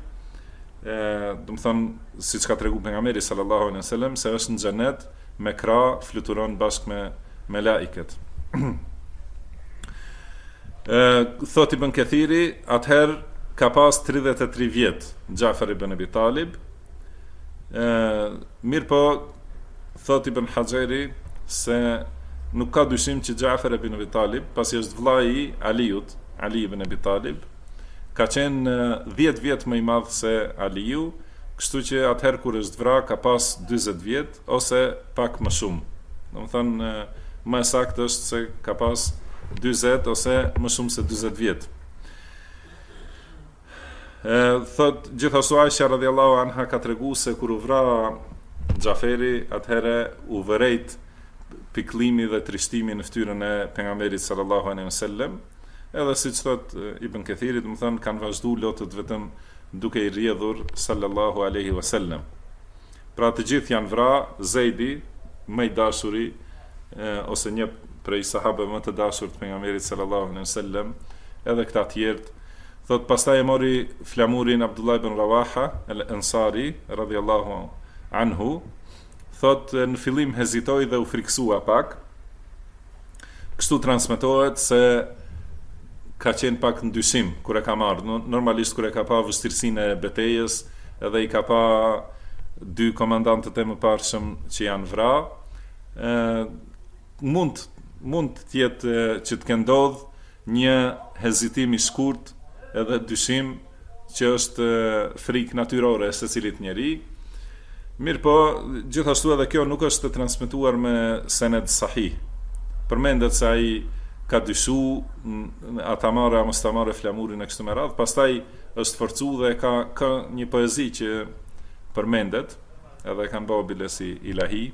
do të thonë siç ka treguar pejgamberi sallallahu alaihi wasallam se është në xhenet me krah, fluturon bashkë me melaiket. Thot Ibn Kathiri, atëherë ka pas 33 vjet Xhafer ibn Abi Talib. Mirë po, thot Ibn Hajeri se nuk ka dyshim që Xhafer ibn Abi Talib, pasi është vllai i Aliut, Ali ibn Abi Talib, ka qenë 10 vjet më i madh se Aliu, kështu që atëherë kur është vra ka pas 40 vjet ose pak më shumë. Domethënë më saktë është se ka pas 40 ose më shumë se 40 vjet. Thot gjithashtu Aisha radhiyallahu anha ka treguar se kur u vra Xhaferi, atëherë u vërejt pikëllimi dhe trishtimi në fytyrën e pejgamberit sallallahu alaihi wasallam. Edhe siç thot Ibn Kathiri, do të thonë kanë vazhduar lotët vetëm duke i rrjedhur sallallahu alaihi wasallam. Pra të gjithë janë vra, Zeidi më i dashuri ose një prej sahabëve më të dashur të pejgamberit sallallahu alaihi wasallam, edhe këta tjerë. Thot pastaj e mori flamurin Abdullah ibn Rawaha al-Ansari radhiyallahu anhu. Thot në fillim hezitoi dhe u friksua pak. Kështu transmetohet se ka qenë pak ndyshim kur e ka marrë. Normalisht kur e ka pa vështirësinë e betejës, edhe i ka pa dy komandantët e mëparshëm që janë vra, mund të jetë që të kendodh një hezitim i shkurt edhe dyshim që është frikë natyrore se cilit njeri. Mirë po, gjithashtu edhe kjo nuk është të transmituar me sened sahih. Përmendet se ai ka dyshu ata marrë a mos ta marrë flamurin e kështu me radhë, pastaj është forcu dhe ka një poezi që përmendet, edhe kanë bëu bilesi ilahi.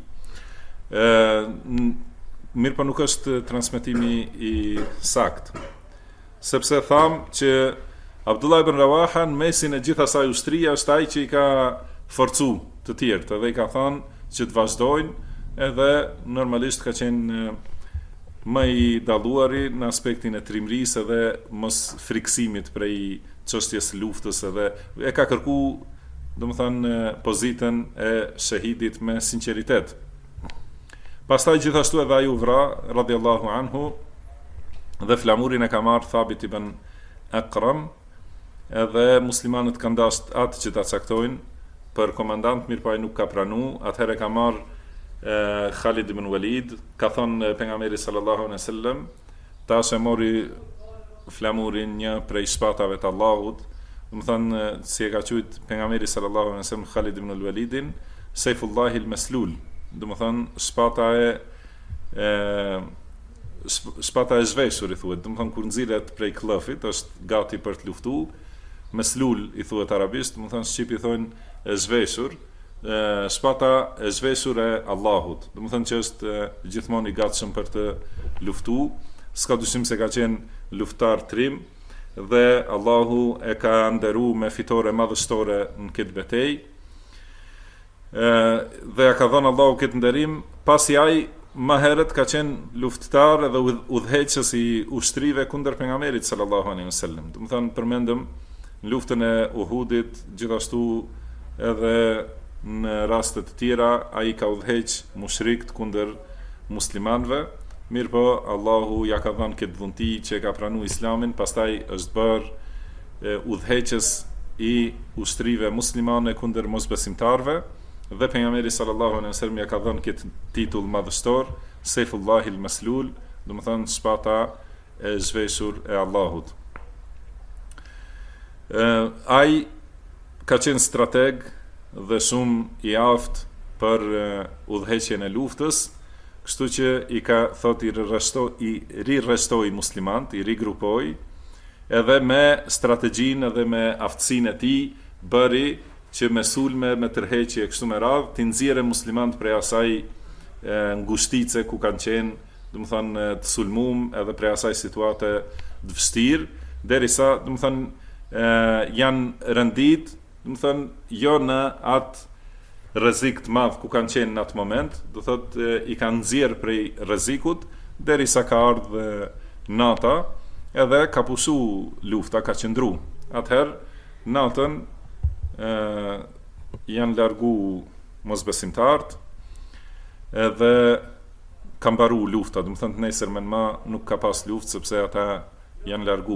Mirë po nuk është transmetimi i sakt, sepse tham që Abdullah ibn Rawaha në mesin e gjithë asaj ushtria është ai që i ka forcu të tjerët, edhe i ka thënë që të vazhdojnë, edhe normalisht ka qenë më i dalluari në aspektin e trimërisë edhe mos friksimit prej çështjes luftës, edhe e ka kërku, domethënë, pozitën e shahidit me sinqeritet. Pastaj gjithashtu edhe ai u vra radhiyallahu anhu dhe flamurin e ka marrë Thabit ibn Akram, edhe muslimanët kanë dashur atë që ta caktojnë për komandant, mirë po ai nuk ka pranu. Atëherë ka marrë Khalid ibn Walid, ka thonë pejgamberi sallallahu alaihi wasallam, tash e mori flamurin një prej shpatave të Allahut. Do të thonë si e ka thujt pejgamberi sallallahu alaihi wasallam Khalid ibn Walidin, Saifullahi al-Maslul. Do të thonë shpata e zhveshur i thuhet. Do të thonë kur nxilet prej klëfit, është gati për të luftuar. Maslul i thuhet arabisht, do të thonë shqip i thonë e zhveshur. Shpata e zhveshur e Allahut. Do të thonë që është gjithmonë i gatshëm për të luftuar. S'ka dyshim se ka qenë luftar trim dhe Allahu e ka nderuar me fitore madhështore në këtë betejë. Dhe ja ka dhënë Allahu këtë nderim pasi ai më herët ka qenë luftëtar edhe udhëheqës i ushtrive kundër pejgamberit sallallahu alaihi wasallam. Do të thonë përmendëm në luftën e Uhudit, gjithashtu edhe në raste të tjera ai ka udhëheq mushrikët kundër muslimanëve. Mirë po Allahu ja ka dhënë këtë dhunti që ka pranuar Islamin, pastaj është bërë udhëheqës i ushtrive muslimane kundër mosbesimtarëve. Dhe pejgamberi sallallahu alaihi wasallam ja ka dhënë këtë titull madhështor, Saifullahi al-Maslul, do të thonë shpata e zhveshur e Allahut. Ai ka qenë strateg dhe shumë i aftë për udhëheqjen e luftës, kështu që i ka thotë i rirrestoi muslimanët, i rigrupoi, edhe me strategjinë edhe me aftësinë e tij bëri që me sulme, me tërheqje kështu me radhë, të nxjerrë muslimanët prej asaj ngushtice ku kanë qenë, do të thonë të sulmum, edhe prej asaj situate të vështirë, derisa, do të thonë janë rëndit, do të thonë jo në atë rrezik të madh ku kanë qenë në atë moment, do thotë i kanë nxjerrë prej rrezikut, derisa ka ardhur nata, edhe ka pushu lufta, ka qëndru. Atëherë natën janë largu mosbesimtarët edhe ka mbaru lufta, do të thonë nesërmen më nuk ka pas luftë sepse ata janë largu.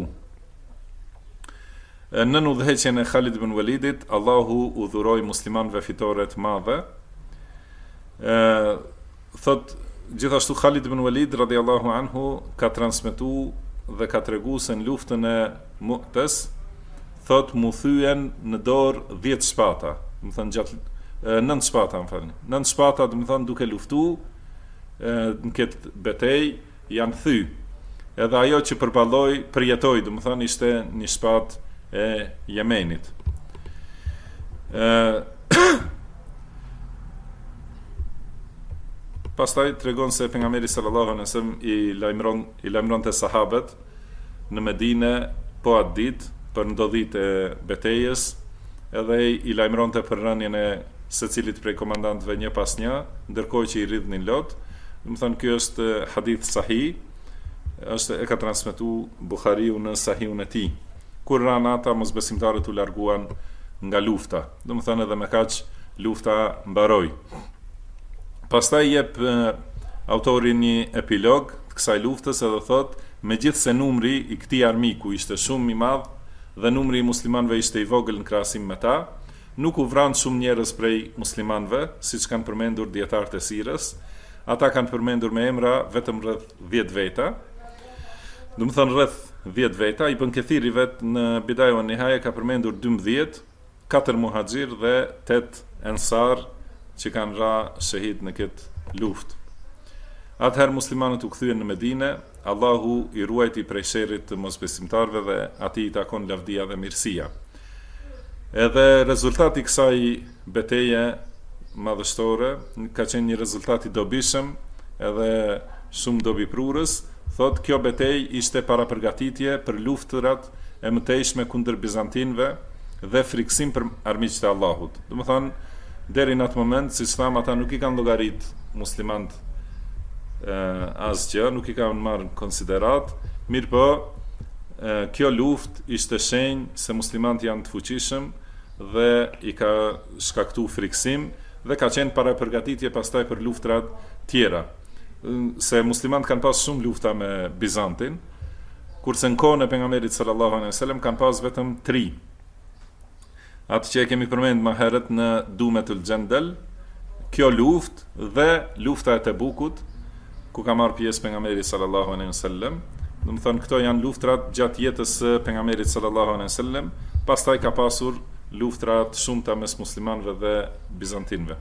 Në udhëheqjen e Khalid ibn Walidit, Allahu u dhuroi muslimanëve fitore të mëdha. Thot gjithashtu Khalid ibn Walid radhiyallahu anhu ka transmetuar dhe ka treguar se në luftën e Mu'tas thot mu thyen në dorë 10 shpata, do të thonë gjatë 9 shpata, më falni. 9 shpata, do të thonë duke luftuar në këtë betejë janë thy. Edhe ajo që përjetoi, do të thonë ishte një shpatë e Yemenit. Pastaj tregon se pejgamberi sallallahu alaihi wasallam i lajmëronte sahabët në Medinë po atë ditë për ndodhit e betejës, edhe i lajmëronte për rënien e secilit prej komandantëve një pas një, ndërkohë që i rridhnin lot. Do të thonë ky është hadith sahih, e ka transmetuar Buhariu në Sahihun e tij. Kur ran ata mosbesimtarët u larguan nga lufta. Do të thonë edhe me kaq lufta mbaroi. Pastaj jep autori një epilog të kësaj luftës edhe thotë, megjithse numri i këtij armiku ishte shumë i madh dhe numri i muslimanëve ishte i vogël në krahasim me ta, nuk u vran shumë njerëz prej muslimanëve, siç kanë përmendur dietarët e sirës. Ata kanë përmendur me emra vetëm rreth 10 veta. Do të thonë rreth 10 veta, Ibn Kathiri vet në Bidaya wa Nihaya ka përmendur 12, 4 muhaxhir dhe 8 ensar që kanë ra shahid në këtë luftë. Atëherë muslimanët u kthyen në Medinë, Allahu i ruajti prej sherrit të mosbesimtarëve dhe atij i takon lavdia dhe mirësia. Edhe rezultati i kësaj betejë madhështore ka qenë një rezultat i dobishëm edhe shumë dobiprurës. Thotë kjo betejë ishte parapërgatitje për luftërat e mëtejshme kundër bizantinëve dhe friksim për armiqtë e Allahut. Do të thonë deri në atë moment, siç tham, ata nuk i kanë llogarit muslimanët asgjë, nuk i kanë marrë në konsiderat. Mirë po, kjo luftë ishte shenjë se muslimanët janë të fuqishëm dhe i ka shkaktuar friksim dhe ka qenë para përgatitje pastaj për luftrat tjera. Se muslimanët kanë pas shumë lufta me Bizantin, kurse në kohën e pejgamberit sallallahu alaihi wasallam kanë pas vetëm 3. Atë që e kemi përmend më herët në Dumetul Jandal, kjo luftë dhe lufta e Tebukut, ku ka marrë pjesë pejgamberi sallallahu alaihi wasallam. Do të thonë këto janë luftrat gjatë jetës së pejgamberit sallallahu alaihi wasallam, pastaj ka pasur luftra të shumta mes muslimanëve dhe bizantinëve.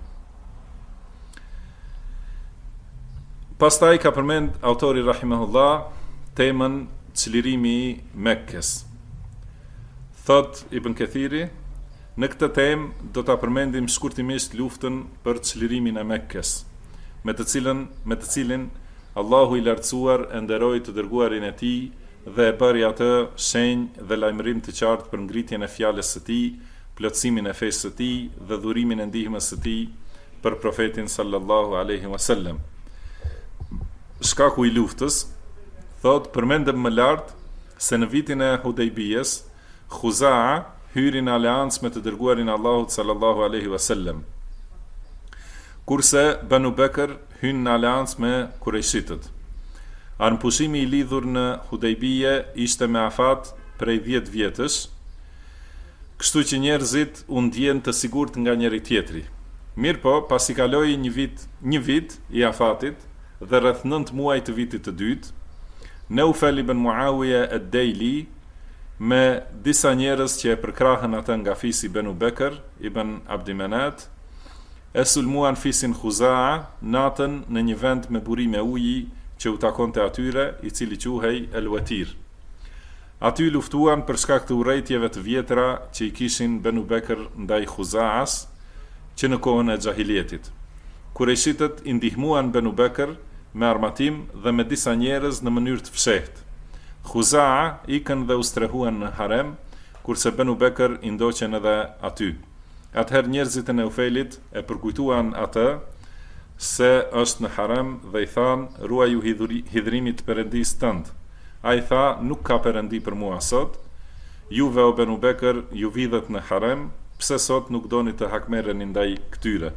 Pastaj ka përmend autori rahimahullah temën çlirimi i Mekkës. Thot Ibn Kathiri, në këtë temë do ta përmendim shkurtimisht luftën për çlirimin e Mekkës, me të cilin Allahu i lartësuar e nderoi të dërguarin e tij dhe e bëri atë shenjë dhe lajmërim të qartë për ngritjen e fjalës së tij, plotësimin e fesë së tij dhe dhurimin e ndihmës së tij për profetin sallallahu alaihi wasallam. Shkaku i luftës, thot, përmendëm më lart se në vitin e Hudejbijes, Khuza'a hyri në aleancë me të dërguarin Allahut sallallahu alaihi wasallam, kurse Banu Bekr hyn në aleancë me Kurejshitët. Armëpushimi i lidhur në Hudejbije ishte me afat prej 10 vjetësh, kështu që njerëzit u ndjen të sigurt nga njëri tjetri. Mirë po, pasi kaloi një vit i afatit dhe rreth 9 muaj të vitit të dytë, Neufel ibn Muawiya ad-Dejli me disa njerëz që e përkrahën atë nga fisi Banu Bekr ibn Abdimenat, e sulmuan fisin Khuza'a natën në një vend me burime uji që u takonte atyre, i cili quhej El Watir. Aty luftuan për shkak të urrejtjeve të vjetra që i kishin Banu Bekr ndaj Khuza'as, që në kohën e xahiljetit. Kurejshitët i ndihmuan Banu Bekr me armatim dhe me disa njerëz në mënyrë të fshehtë. Khuza'a ikën dhe u strehuan në harem, kurse Banu Bekr i ndoqen edhe aty. Atëherë njerëzit e Neufelit e përkujtuan atë se është në harem dhe i than, ruaju hidhrimit perëndis tënd. Ai tha, nuk ka perëndi për mua sot, juve o Banu Bekr ju vidhet në harem, pse sot nuk doni të hakmerreni ndaj këtyre.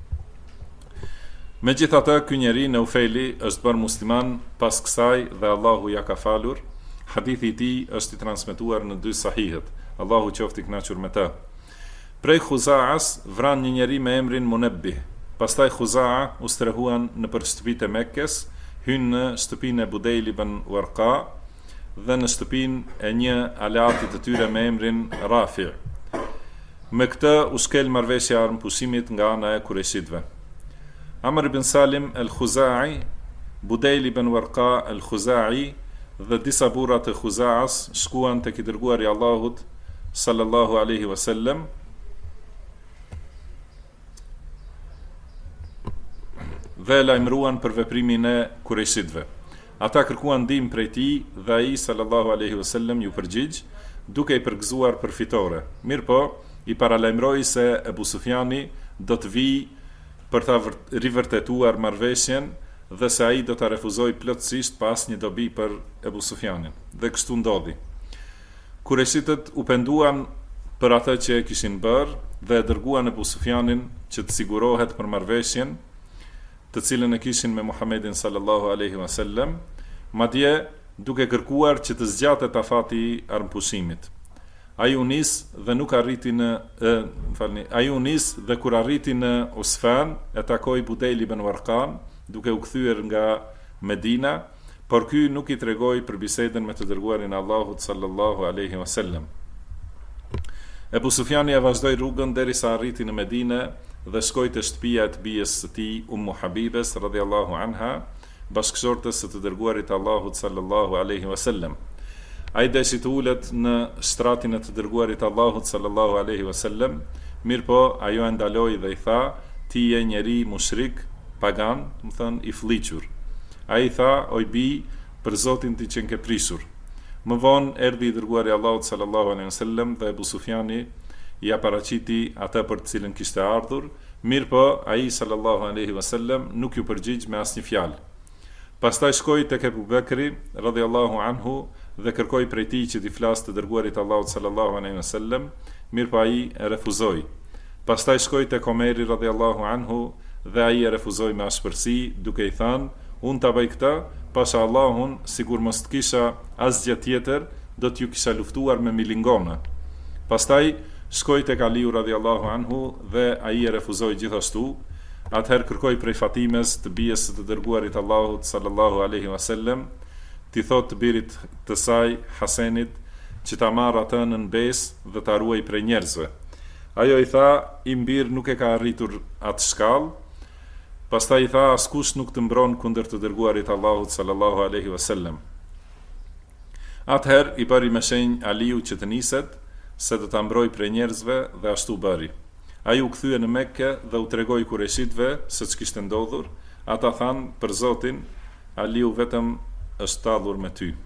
Megjithatë, ky njeri Neufeli është bërë musliman pas kësaj dhe Allahu ja ka falur. Hadithi i tij është i transmetuar në 2 sahihet. Allahu qoftë i kënaqur me të. Prej Khuza'as vran një njeri me emrin Munabbih. Pastaj Khuza'a u strehuan nëpër shtëpitë e Mekkes, hynë në shtëpinë e Budejl ibn Warqa dhe në shtëpinë e një aleati të tyre me emrin Rafi'. Me këtë u shkel marrëveshja e armëpushimit nga ana e Kurejshitëve. Amr ibn Salim al-Khuza'i, Budejl ibn Warqa al-Khuza'i dhe disa burra të Khuza'as shkuan tek i dërguari i Allahut sallallahu alaihi wasallam dhe lajmëruan për veprimin e Kurejshitëve. Ata kërkuan ndihmë prej tij dhe ai sallallahu alaihi wasallam ju përgjigj duke i përgëzuar për fitore. Mirpo i paralajmëroi se Ebu Sufjani do të vijë për ta rivërtetuar marrëveshjen dhe se ai do ta refuzoi plotësisht pas një dobi për Ebu Sufjanin. Dhe kështu ndodhi. Kurejshitët u penduan për atë që e kishin bërë dhe e dërguan Ebu Sufjanin që të sigurohet për marrëveshjen të cilën e kishin me Muhammedin sallallahu alaihi wasallam, madje duke kërkuar që të zgjatet afati i armëpushimit. Ai u nis dhe nuk arriti dhe kur arriti në Usfan e takoi Budejl ibn Warqan duke u kthyer nga Medina, por ky nuk i tregoi për bisedën me të dërguarin e Allahut sallallahu alaihi wasallam. Ebu Sufjani e vazhdoi rrugën derisa arriti në Medinë dhe shkoi te shtëpia e të bijës së tij Ummu Habibes radhiyallahu anha, bashkëshortës së të dërguarit të Allahut sallallahu alaihi wasallam. Ai deshi të ulet në shtratin e të dërguarit të Allahut sallallahu alaihi wasallam, mirëpo ajo e ndaloi dhe i tha, ti je njeri mushrik, pagan, më thënë i fliqur. Ai tha, oj bi, për Zotin ti që nke prishur. Më vonë erdhi i dërguari Allahut sallallahu alaihi wasallam dhe Ebu Sufjani ja paraqiti atë për të cilën kishte ardhur, mirëpo ai sallallahu alaihi wasallam nuk ju përgjigj me asnjë fjalë. Pastaj shkoi tek Ebu Bekri radhiyallahu anhu dhe kërkoi prej tij që t'i flasë të dërguarit Allahut sallallahu alaihi wasallam, mirëpo ai e refuzoi. Pastaj shkoi tek Omeri radhiyallahu anhu dhe ai e refuzoi me ashpërsi, duke i thënë, unë ta bëj këtë, pasha Allahun, sigur mos të kisha asgjë tjetër, do t'ju kisha luftuar me milingona. Pastaj shkoi tek Aliu radhiyallahu anhu dhe ai e refuzoi gjithashtu. Atëherë kërkoi prej Fatimes, të bijes së të dërguarit Allahut sallallahu alaihi wasallam, t'i thot të birit të saj Hasenit që ta marrë atë në besë dhe ta ruaj prej njerëzve. Ajo i tha, i mbir nuk e ka arritur atë shkallë. Pastaj i tha, askush nuk të mbron kundër të dërguarit Allahut sallallahu alaihi wasallam. Atëherë i bëri me shenjë Aliu që të niset, se do ta mbroj prej njerëzve dhe ashtu bëri. Ai u kthye në Mekke dhe u tregoi Kureshitëve se ç'kishte ndodhur. Ata thanë, për Zotin, Aliu vetëm është tallur me ty.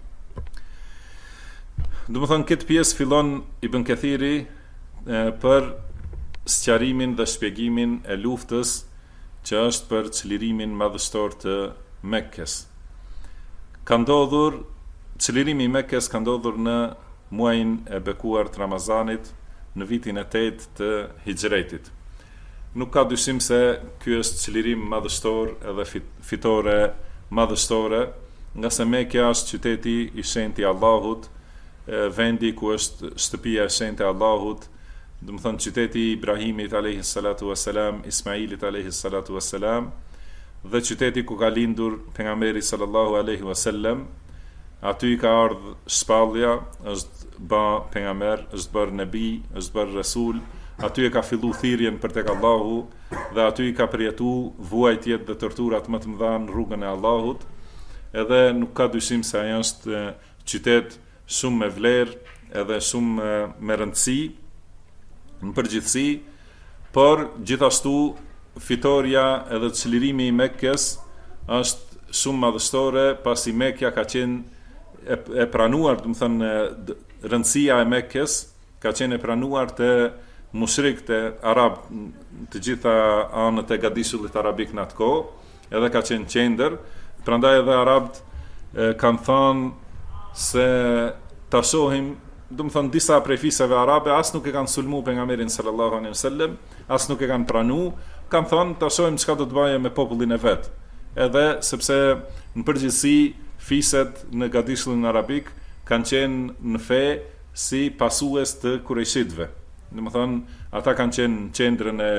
Domethënë këtë pjesë fillon Ibn Kathiri për sqarimin dhe shpjegimin e luftës që është për çlirimin madhështor të Mekkes. Ka ndodhur çlirimi i Mekkes ka ndodhur në muajin e bekuar të Ramazanit në vitin e 8 të Hijretit. Nuk ka dyshim se ky është çlirim madhështor edhe fitore madhështore, nga se Mekja është qyteti i shenjtë i Allahut, vendi ku është shtëpia e shenjtë e Allahut, do të thonë qyteti i Ibrahimit alayhi salatu wassalam, Ismailit alayhi salatu wassalam, dhe qyteti ku ka lindur pejgamberi sallallahu alaihi wasallam. Aty ka ardhur shpallja, është bë pejgamber, është bërë nebi, është bërë rasul. Aty e ka fillu thirrjen për tek Allahu dhe aty ka përjetu vuajtjet dhe torturat më të mëdha në rrugën e Allahut. Edhe nuk ka dyshim se ajo është qytet shumë me vlerë edhe shumë me rëndësi në përgjithësi, por gjithashtu fitoria edhe çlirimi i Mekkes është shumë madhështore, pasi Mekja ka qenë e pranuar, do të thënë rëndësia e Mekkes ka qenë e pranuar të mushrikët e arab, të gjitha anët e gadishullit arabik në atë kohë, edhe ka qenë qendër. Prandaj edhe arabët kanë thënë se ta shohim, do të thënë disa prej fisëve arabe as nuk e kanë sulmu pejgamberin sallallahu alaihi wasallam, as nuk e kanë pranu, kanë thënë ta shohim çka do të bëjë me popullin e vet. Edhe sepse në përgjithësi fiset në gadishullin arabik kanë qenë në fe si pasues të Kureshitëve. Domethënë, ata kanë qenë në qendrën e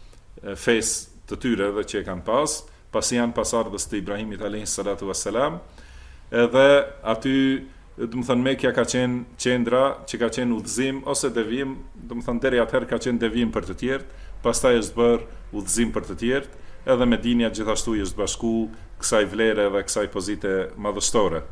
fesë të tyre dhe që e kanë pasi janë pasardhës të Ibrahimit alayhi salatu wassalam. Edhe aty, domethënë Mekja ka qenë qendra që ka qenë udhëzim ose devijim, domethënë deri atëherë ka qenë devijim për të tjerët, pastaj është bërë udhëzim për të tjerët. Edhe Medinja gjithashtu është bashku kësaj vlere dhe kësaj pozite madhështore.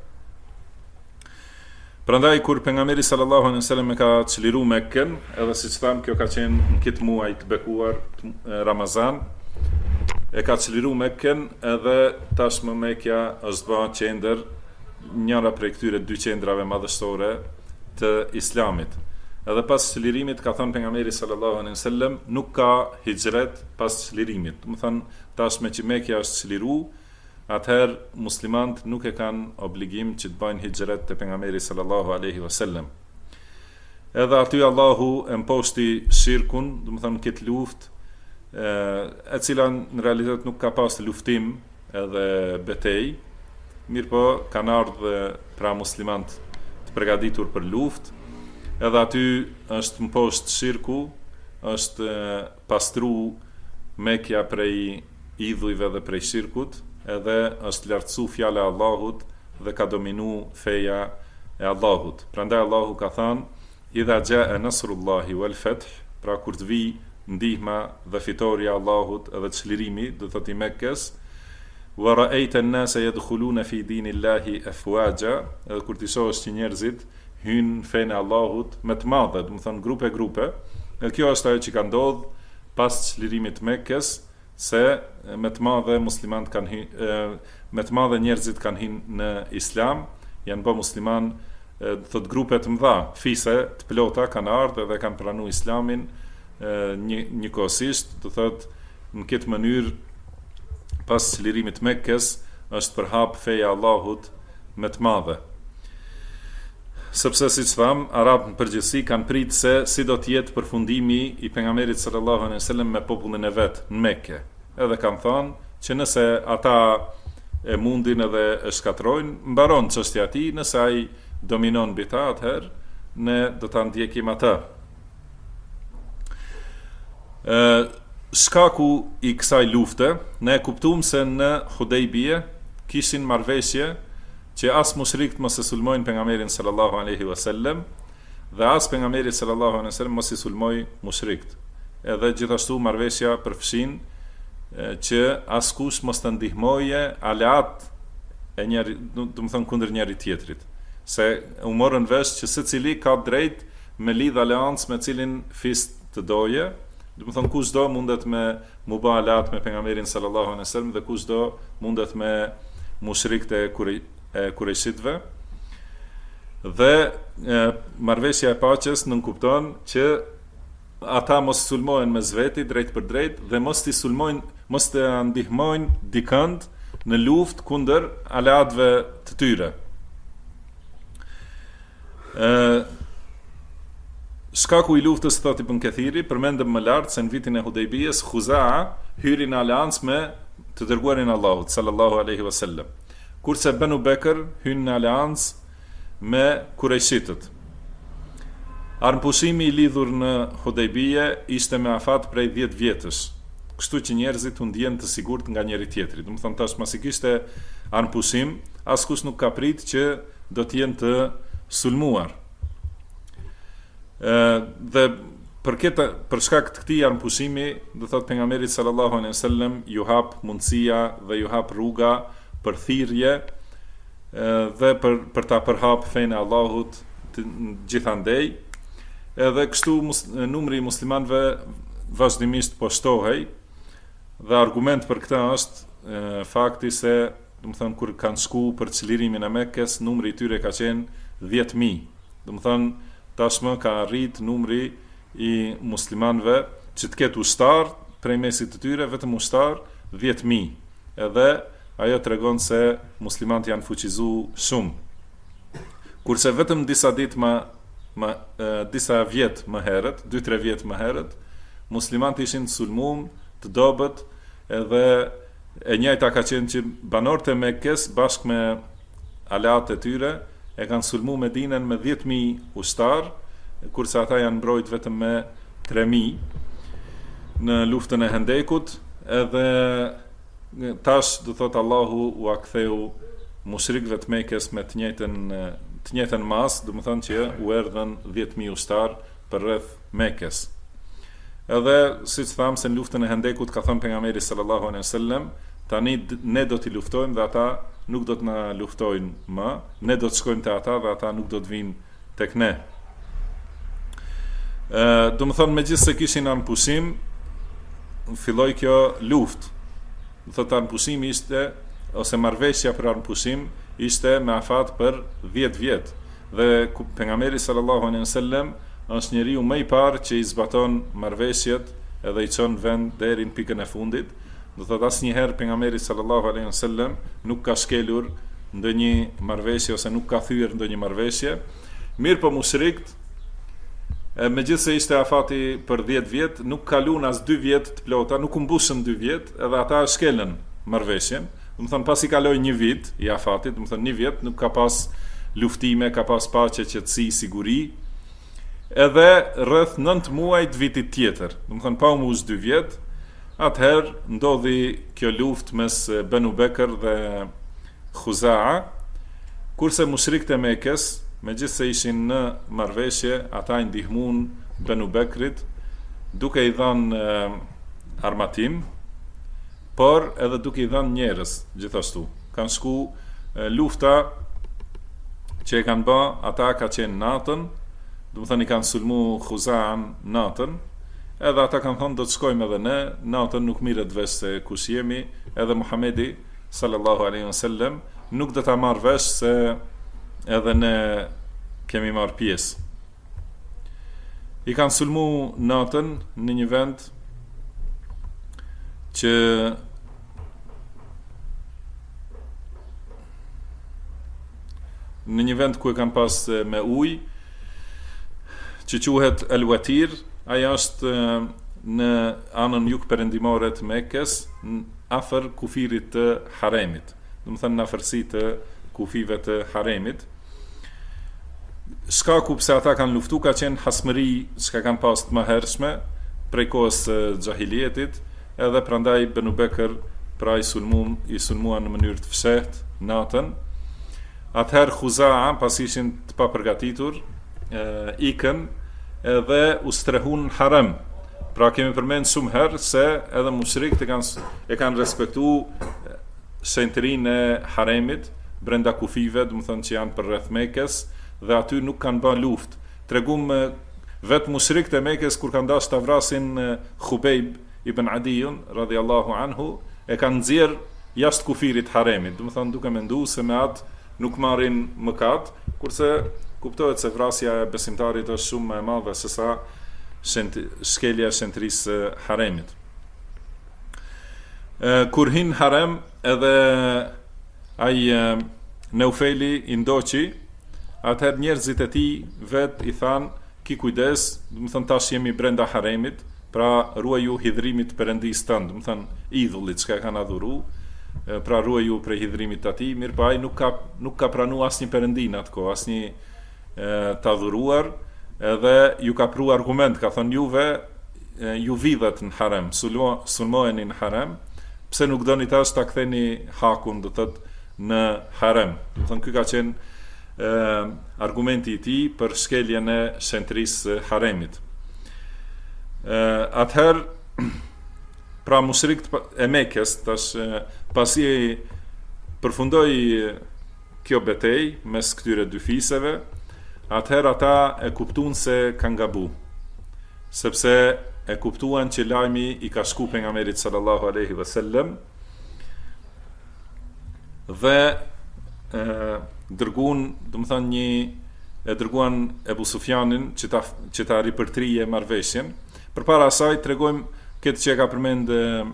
Prandaj kur pejgamberi sallallahu alaihi wasallam e ka çliruar Mekkën, edhe siç tham, kjo ka qenë në këtë muaj të bekuar Ramazan, e ka çliruar Mekkën, edhe tashmë Mekja është bërë qendër, njëra prej këtyre dy qendrave madhështore të Islamit. Edhe pas çlirimit ka thënë pejgamberi sallallahu alaihi wasallam, nuk ka hijret pas çlirimit. Do të thonë tashmë që Mekja është çliruar, atëherë muslimanët nuk e kanë obligim që të bëjnë hijret te pejgamberi sallallahu alaihi wasallam. Edhe aty Allahu e mposhti shirkun, do të thonë këtë luftë, e cila në realitet nuk ka pas luftim edhe betej, mirëpo kanë ardhur pra muslimanët të përgatitur për luftë. Edhe aty është mposhtë shirku, është pastru Mekja prej idhujve dhe prej shirkut, edhe është lartësu fjala e Allahut dhe ka dominu feja e Allahut. Prandaj Allahu ka thënë: "Idha jaa nasrullahi wal fath", pra kur të vi ndihma dhe fitoria e Allahut edhe çlirimi, do thotë i Mekkes, "wa ra'aita an-nasa yadkhuluna fi dinillahi afwaja", edhe kur ti shohësh që njerëzit hynë fenë e Allahut me të madhe, do të thonë grupe. Dhe kjo është ajo që ka ndodhur pas çlirimit të Mekkes, se me të madhe muslimanët kanë hyrë, me të madhe njerëzit kanë hyrë në Islam, janë bë musliman, thot grupe të mëdha, fise të plota kanë ardhur dhe kanë pranuar Islamin njëkohësisht, do thot në këtë mënyrë pas çlirimit të Mekkes është përhap feja e Allahut me të madhe. Sepse siç tham, arabët në përgjithësi kanë pritë se si do të jetë përfundimi i pejgamberit sallallahu alaihi wasallam me popullin e vet në Mekë. Edhe kanë thënë që nëse ata e mundin edhe e shkatrojnë, mbaron çështja e tij, nëse ai dominon mbi ta, atëherë ne do ta ndjekim atë. Shkaku i kësaj lufte, ne e kuptuam se në Hudejbije kishin marrëveshje që as mushrikët mos e sulmojnë pejgamberin sallallahu alaihi wasallam dhe as pejgamberi sallallahu alaihi wasallam mos i sulmoj mushrikët. Edhe gjithashtu marrëveshja përfshin që askush mos të ndihmoje aleat e njëri, do të thënë kundër njëri tjetrit, se u morën vesh që secili ka drejt me lidh aleancë me cilin fis të doje, do të thënë kushdo mundet me bë aleat me pejgamberin sallallahu alaihi wasallam dhe kushdo mundet me mushrikët e Kurejshitëve. Dhe marrëveshja e paqes nënkupton që ata mos sulmojnë me zveti drejt për drejt dhe mos të ndihmojnë dikënd në luftë kundër aleatëve të tyre. Shkaku i luftës, thot Ibn Kathiri, përmendëm më lart se në vitin e Hudejbijës Khuzaa hyri në aleancë me të dërguarin Allahut sallallahu alaihi wasallam, kurse Banu Bekr hyn në aleancë me Kurejshitët. Armpushimi i lidhur në Hudejbije ishte me afat prej 10 vjetësh, kështu që njerëzit u ndjenë të sigurt nga njëri tjetri. Do të thonë tash masi kishte armpushim, askush nuk ka prit që do të jenë të sulmuar. Dhe për shkak të këtij armpushimi, do thotë pejgamberi sallallahu alaihi wasallam ju hap mundësia dhe ju hap rruga për thirrje dhe për ta përhap fenë e Allahut gjithandej. Edhe kështu numri i muslimanëve vazhdimisht po shtohej dhe argument për këtë është fakti se, do të thënë, kur kanë shku për çlirimin e Mekës, numri i tyre ka qenë 10.000. Do të thënë, tashmë ka arrit numri i muslimanëve që të ketë ushtar prej mesit të tyre, vetëm ushtar 10.000. Edhe ajo tregon se muslimanët janë fuqizuar shumë. Kurse vetëm disa ditë disa vjet më herët, 2-3 vjet më herët, muslimanët ishin të sulmuar, të dobët, edhe e njëjta ka qenë që banorët e Mekkës bashkë me aleat e tyre e kanë sulmuar Medinën me 10.000 ushtar, kurse ata janë mbrojt vetëm me 3.000 në luftën e Hendekut. Edhe tash do thot Allahu u aktheu mushrikëve të Mekës me të njëjtën mas, do të thonë që u erdhën 10.000 ushtar për rreth Mekës. Edhe siç tham se në luftën e Hendekut ka thënë pejgamberi sallallahu alaihi wasallam, tani ne do t'i luftojmë dhe ata nuk do të na luftojnë më, ne do të shkojmë te ata dhe ata nuk do të vinë tek ne. Do të thonë megjithëse kishin armpushim, filloi kjo luftë. Do thotë armpushimi ishte, ose marrëveshja për armpushim ishte me afat për 10 vjet. Dhe pejgamberi sallallahu alaihi wasallam është njeriu më i parë që i zbaton marrëveshjet edhe i çon vend deri në pikën e fundit. Do thotë asnjëherë pejgamberi sallallahu alaihi wasallam nuk ka shkelur ndonjë marrëveshje ose nuk ka thyer ndonjë marrëveshje. Mirë po mushrikët, megjithëse ishte afati për 10 vjet, nuk kalun as 2 vjet të plota, nuk u mbushën 2 vjet, edhe ata shkelën marrëveshjen. Do të thonë pasi kaloi 1 vit i afatit, do të thonë 1 vjet, nuk ka pas luftime, ka pas paqe, qetësi, siguri. Edhe rreth 9 muaj të vitit tjetër, do të thonë pa u mbush 2 vjet, atëherë ndodhi kjo luftë mes Banu Bekr dhe Khuzaa, kurse mushrikët e Mekës, megjithëse ishin në marrëveshje, ata i ndihmuan Banu Bekrit duke i dhënë armatim, por edhe duke i dhënë njerëz gjithashtu. Kanë shku lufta që e kanë bë, ata ka qenë natën, do të thënë i kanë sulmu Khuzaan natën, edhe ata kanë thonë do të shkojmë edhe ne, natën nuk mirret vesh se kush jemi, edhe Muhamedi sallallahu alaihi wasallam nuk do ta marr vesh se edhe ne kemi marr pjesë. I kanë sulmu natën në një vend që në një vend ku e kanë pas me ujë, që quhet El Watir. Aja është në anën jug perëndimore të Mekës, afër kufirit të Haremit. do të thënë në afërsi të kufive të haremit. Shkaku pse ata kanë luftu ka qenë hasmëri që kanë pas të mëhershme prej kohës së xahilietit, edhe prandaj Banu Bekr pra i sulmuan në mënyrë të fshehtë natën. Atëherë Khuzaa, pas ishin të papërgatitur, ikën edhe u strehun në harem. Pra kemi përmend shumë herë se edhe mushrikët e kanë respektuar shenjtërinë e haremit brenda kufive, do të thonë që janë përreth Mekës, dhe aty nuk kanë bën luftë. Tregum vetë mushrikët e Mekës kur kanë dashur ta vrasin Khubejb ibn Adiun radhiyallahu anhu, e kanë nxjerr jashtë kufirit haremit, do të thonë duke menduar se me atë nuk marrin mëkat, kurse kuptohet se vrasja e besimtarit është shumë më e madhe se sa shkelja e shenjtërisë haremit. Kur hin harem, edhe ai Neufeli i ndoqi, atëherë njerëzit e tij vet i thanë, ki kujdes, do të thonë tash jemi brenda haremit, pra ruaju hidhrimit perëndis tënd, do të thonë idhullit që kanë adhuru, pra ruaju prej hidhrimit të atij, mirë pa ai nuk ka pranuar asnjë perëndin atko, asnjë të adhuruar, edhe ju ka pru argument, ka thonë juve ju vidhet në harem, sulmoheni në harem, pse nuk doni tash ta ktheni hakun, do thotë në harem. Do thonë ky ka qenë argumenti i tij për shkeljen e shenjtërisë së haremit. Atëherë pra mushrikët e Mekës tash pasi përfundoi kjo betejë mes këtyre dy fisëve, atëherë ata e kuptuan se kanë gabu, sepse e kuptuan që lajmi i ka shku pejgamberit sallallahu alaihi wasallam dhe dërguan, do të thonë dërguan Ebu Sufjanin që ta ripërtrije marrëveshjen. Përpara asaj tregojmë këtë që ka përmend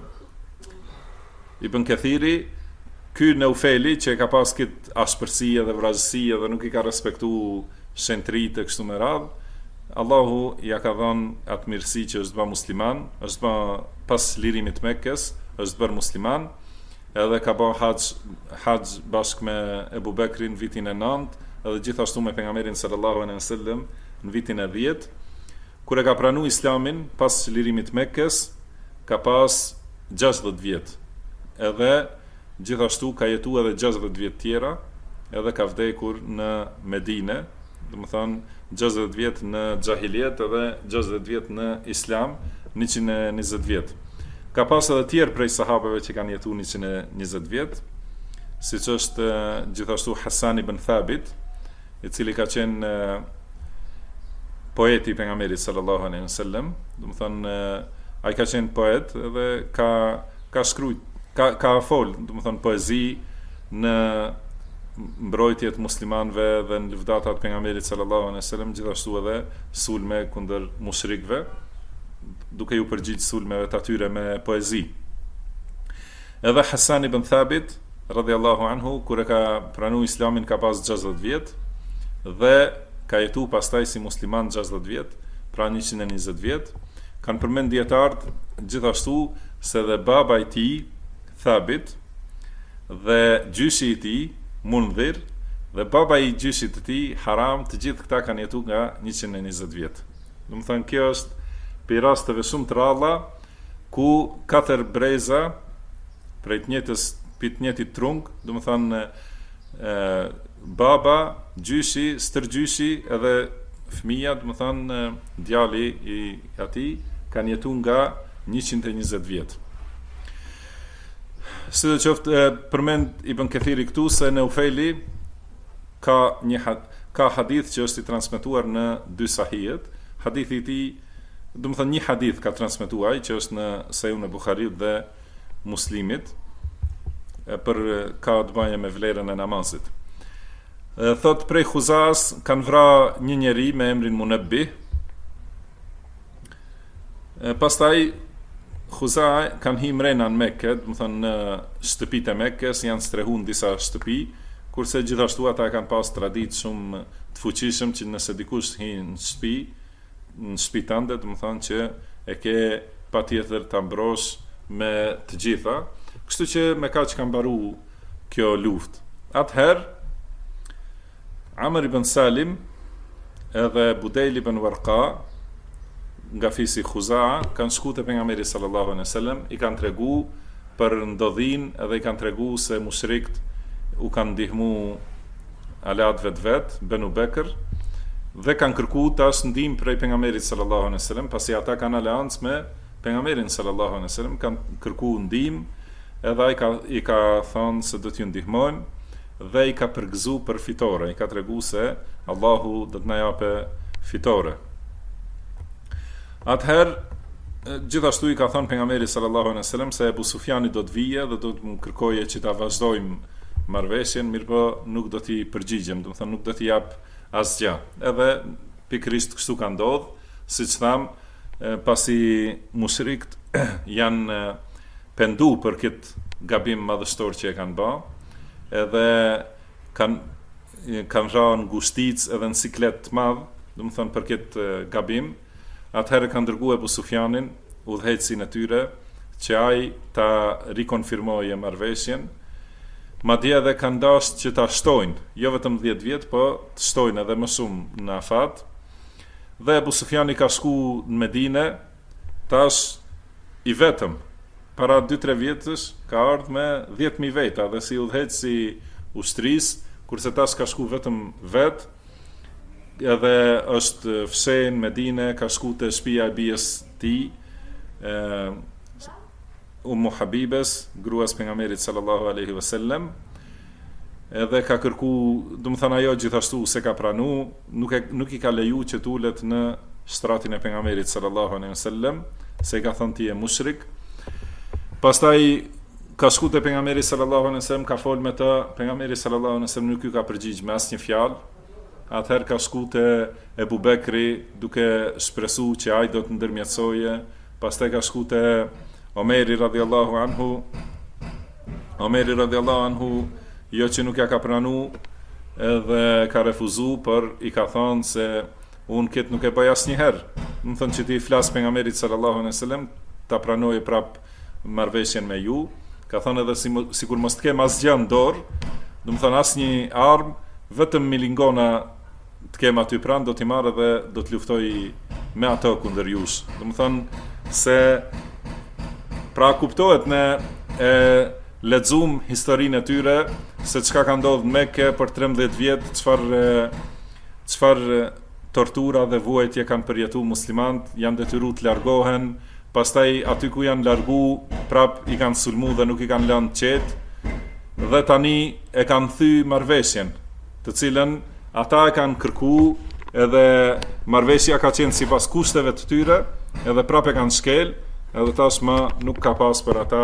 Ibn Kathiri, ky Neufeli që ka pas këtë ashpërsi dhe vrasësi dhe nuk i ka respektuar shenjtëritë kështu me radhë, Allahu ja ka dhënë atë mirësi që është bërë musliman, është bërë pas lirimit Mekkës, është bërë musliman, edhe ka bërë hax bashkë me Ebu Bekrin vitin e 9, edhe gjithashtu me pejgamberin sallallahu alaihi wasallam në vitin e 10. Kur e ka pranuar Islamin pas lirimit Mekkës, ka pas 60 vjet. Edhe gjithashtu ka jetuar edhe 60 vjet tjera, edhe ka vdekur në Medinë, do të thonë 60 vjet në xahiliet edhe 60 vjet në Islam, 120 vjet. Ka pas edhe tjerë prej sahabeve që kanë jetuar 120 vjet, siç është gjithashtu Hasan ibn Thabit, i cili ka qenë poeti i pejgamberit sallallahu alaihi wasallam, do të thonë ai ka qenë poet dhe ka shkruajt ka fol, do të thonë poezi në mbrojtjet muslimanëve dhe në lëvdatat pejgamberit sallallahu alaihi wasallam, gjithashtu edhe sulme kundër mushrikëve, duke ju përgjigjë sulmeve të atyre me poezi. Edhe Hasan ibn Thabit radhiyallahu anhu, kur e ka pranuar Islamin ka pas 60 vjet dhe ka jetuar pastaj si musliman 60 vjet, pra 120 vjet. Kanë përmend dietarët gjithashtu se dhe baba i tij Thabit dhe gjyshi i tij Mundhir dhe baba i gjyshit të tij Haram, të gjithë këta kanë jetuar nga 120 vjet. Do të thonë kjo është për rasteve shumë të ralla ku 4 breza prej të njëjtit trung, do të thonë baba, gjyshi, stërgjyshi edhe fëmia, do të thonë djali i atij, kanë jetuar nga 120 vjet. Sidoqoftë përmend Ibn Kathiri këtu se Neufeli ka hadith që është i transmetuar në 2 sahihet. Hadithi i tij, do të thonë një hadith ka transmetuar që është në Sahihun e Buhariut dhe Muslimit, për ka të bëjë me vlerën e namazit. Thot prej Khuzas kanë vrarë një njeri me emrin Munabbih. Pastaj Khuzai kanë hi mrena në Mekë, do të thonë në shtëpitë e Mekës janë strehun disa shtëpi, kurse gjithashtu ata kanë pas traditë shumë të fuqishëm që nëse dikush hi në shtëpi tënde, do të thonë që e ke patjetër ta mbrosh me të gjitha. Kështu që me kaq ka mbaruar kjo luftë. Atëherë Amr ibn Salim edhe Budejl ibn Warqa nga fisi Khuza'a kanë shku te pejgamberi sallallahu alaihi wasallam, i kanë tregu për ndodhin edhe i kanë tregu se mushrikt u kanë ndihmu alat vet Benu Bekr dhe kanë kërku tash ndihmë prej pejgamberit sallallahu alaihi wasallam, pasi ata kanë aleancë me pejgamberin sallallahu alaihi wasallam, kanë kërku ndihmë edhe i ka thonë se do t'ju ndihmojmë dhe i ka përgëzu për fitore, i ka tregu se Allahu do të na jape fitore. Atëherë gjithashtu i ka thënë pejgamberi sallallahu alaihi wasallam se Ebu Sufjani do të vijë dhe do të më kërkoje që ta vazhdojmë marrëveshjen, mirëpo nuk do t'i përgjigjem, do të thënë nuk do t'i jap asgjë. Edhe pikërisht kështu ka ndodhur, siç tham, pasi mushrikt janë pendu për këtë gabim madhështor që e kanë bërë, edhe kanë rënë ngushtic edhe në siklet të madh, do të thënë për këtë gabim. Atëherë kanë dërguar Ebu Sufjanin, udhëheqësin e tyre, që ai ta rikonfirmojë marrëveshjen. Madje edhe kanë dashur që ta shtojnë, jo vetëm 10 vjet, po të shtojnë edhe më shumë në afat. Dhe Ebu Sufjani ka shku në Medinë, tash i vetëm. Para 2-3 vjetësh ka ardhur me 10.000 veta dhe si udhëheqësi ushtrisë, kurse tash ka shku vetëm vet. Edhe është fshen Medinë, ka shku te shtëpia e bijës tij, Ummu Habibes, gruas pejgamberit sallallahu alaihi wasallam. Edhe ka kërku, do të thënë ajo gjithashtu se ka pranu, nuk i ka leju që të ulet në shtratin e pejgamberit sallallahu alaihi wasallam, se ka thënë ti je mushrik. Pastaj ka shku te pejgamberi sallallahu alaihi wasallam, ka fol me të, pejgamberi sallallahu alaihi wasallam nuk i ka përgjigj me asnjë fjalë. Atëherë ka shku te Ebu Bekri duke shpresu që ai do të ndërmjetësoje. Pastaj ka shku te Omeri radhiyallahu anhu. Omeri radhiyallahu anhu jo që nuk ja ka pranu, edhe ka refuzu, por i ka thonë se unë këtë nuk e bëj asnjëherë. Më thënë që ti flas pejgamberit sallallahu alaihi wasallam, ta pranoje prap marrëveshjen me ju. Ka thonë edhe sikur mos të kem asgjë në dorë, do të thonë asnjë armë, vetëm milingona të kem aty pranë, do t'i marrë dhe do të luftoj me ato kundër jush. Do të thonë se pra kuptohet në lexuam historinë e tyre se çka ka ndodhur në Mekë për 13 vjet, çfarë tortura dhe vuajtje kanë përjetuar muslimanët, janë detyruar të largohen, pastaj aty ku janë largu, prap i kanë sulmu dhe nuk i kanë lënë qetë, dhe tani e kanë thyr marrëveshjen, të cilën ata e kanë kërku, edhe marrëveshja ka qenë sipas kushteve të tyre, edhe prap e kanë shkel, edhe tashmë nuk ka pas për ata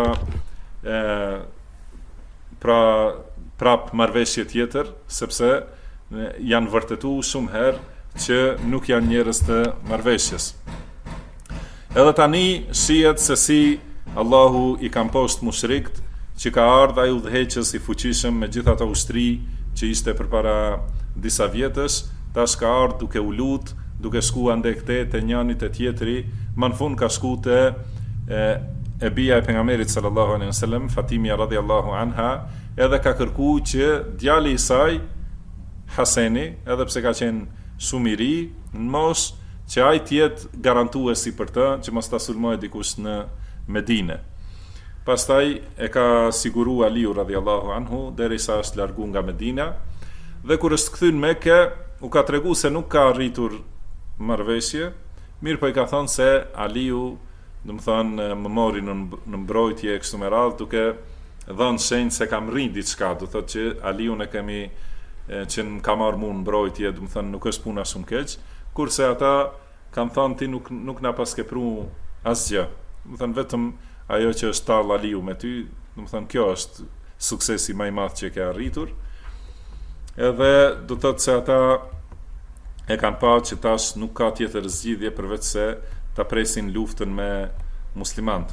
prap marrëveshje tjetër, sepse janë vërtetu shumë herë që nuk janë njerëz të marrëveshjes. Edhe tani shihet se si Allahu i ka mposhtë mushrikt, që ka ardhur ai udhëheqës i fuqishëm me gjithë ato ushtri që ishte përpara disa vjetësh, tash ka ardhur duke u lut, duke shkuar ndek te njëri te tjetri, më në fund ka shku te e bija e pejgamberit sallallahu alaihi wasallam, Fatimia radhiyallahu anha, edhe ka kërku që djali i saj, Haseni, edhe pse ka qenë shumë i ri, në moshë, që ai të jetë garantuesi për të, që mos ta sulmojë dikush në Medinë. Pastaj e ka siguru Aliu radhiyallahu anhu derisa është largu nga Medina, dhe kur është kthyer në Mekë, u ka tregu se nuk ka arritur marrëveshje, mirë po i ka thënë se Aliu, do të thonë, më mori në mbrojtje kështu me radhë, duke dhënë shenjë se kam rrinë diçka, do thotë që Aliun e kemi që më ka marrë mua në mbrojtje, do të thonë nuk është puna shumë keq, kurse ata kanë thënë ti nuk na pas ke pru asgjë. Do të thonë vetëm ajo që është tall Aliu me ty, do të thonë kjo është suksesi më i madh që ke arritur. Edhe do të thotë se ata e kanë pa që tash nuk ka tjetër zgjidhje përveç se ta presin luftën me muslimanët.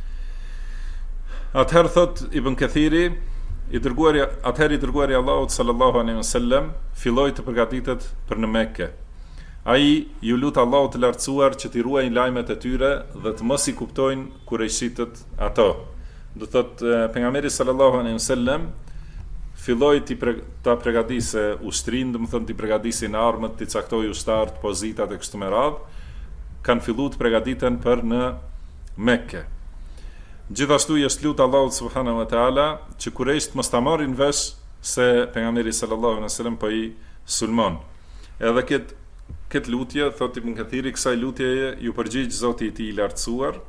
Atëherë thot Ibn Kathiri, i dërguari i Allahut sallallahu alaihi wasallam filloi të përgatitet për në Mekë. Ai ju lut Allahut të lartësuar që t'i ruajnë lajmet e tyre dhe të mos i kuptojnë kurejshitët ato. Do thot pejgamberi sallallahu alaihi wasallam filloi ta përgatise ushtrin, do të thonë t'i përgatisin armët, t'i caktoi ushtarët, pozitat e kështu me radhë, kanë filluar të përgatiten për në Mekke. Gjithashtu i është lutë Allahut subhanahu wa taala që kurejsht mos ta marrin vesh se pejgamberi sallallahu alaihi wasallam po i sulmon. Edhe këtë lutje, thotë Ibn Kathiri, kësaj lutjeje ju përgjigj Zoti i tij i lartësuar.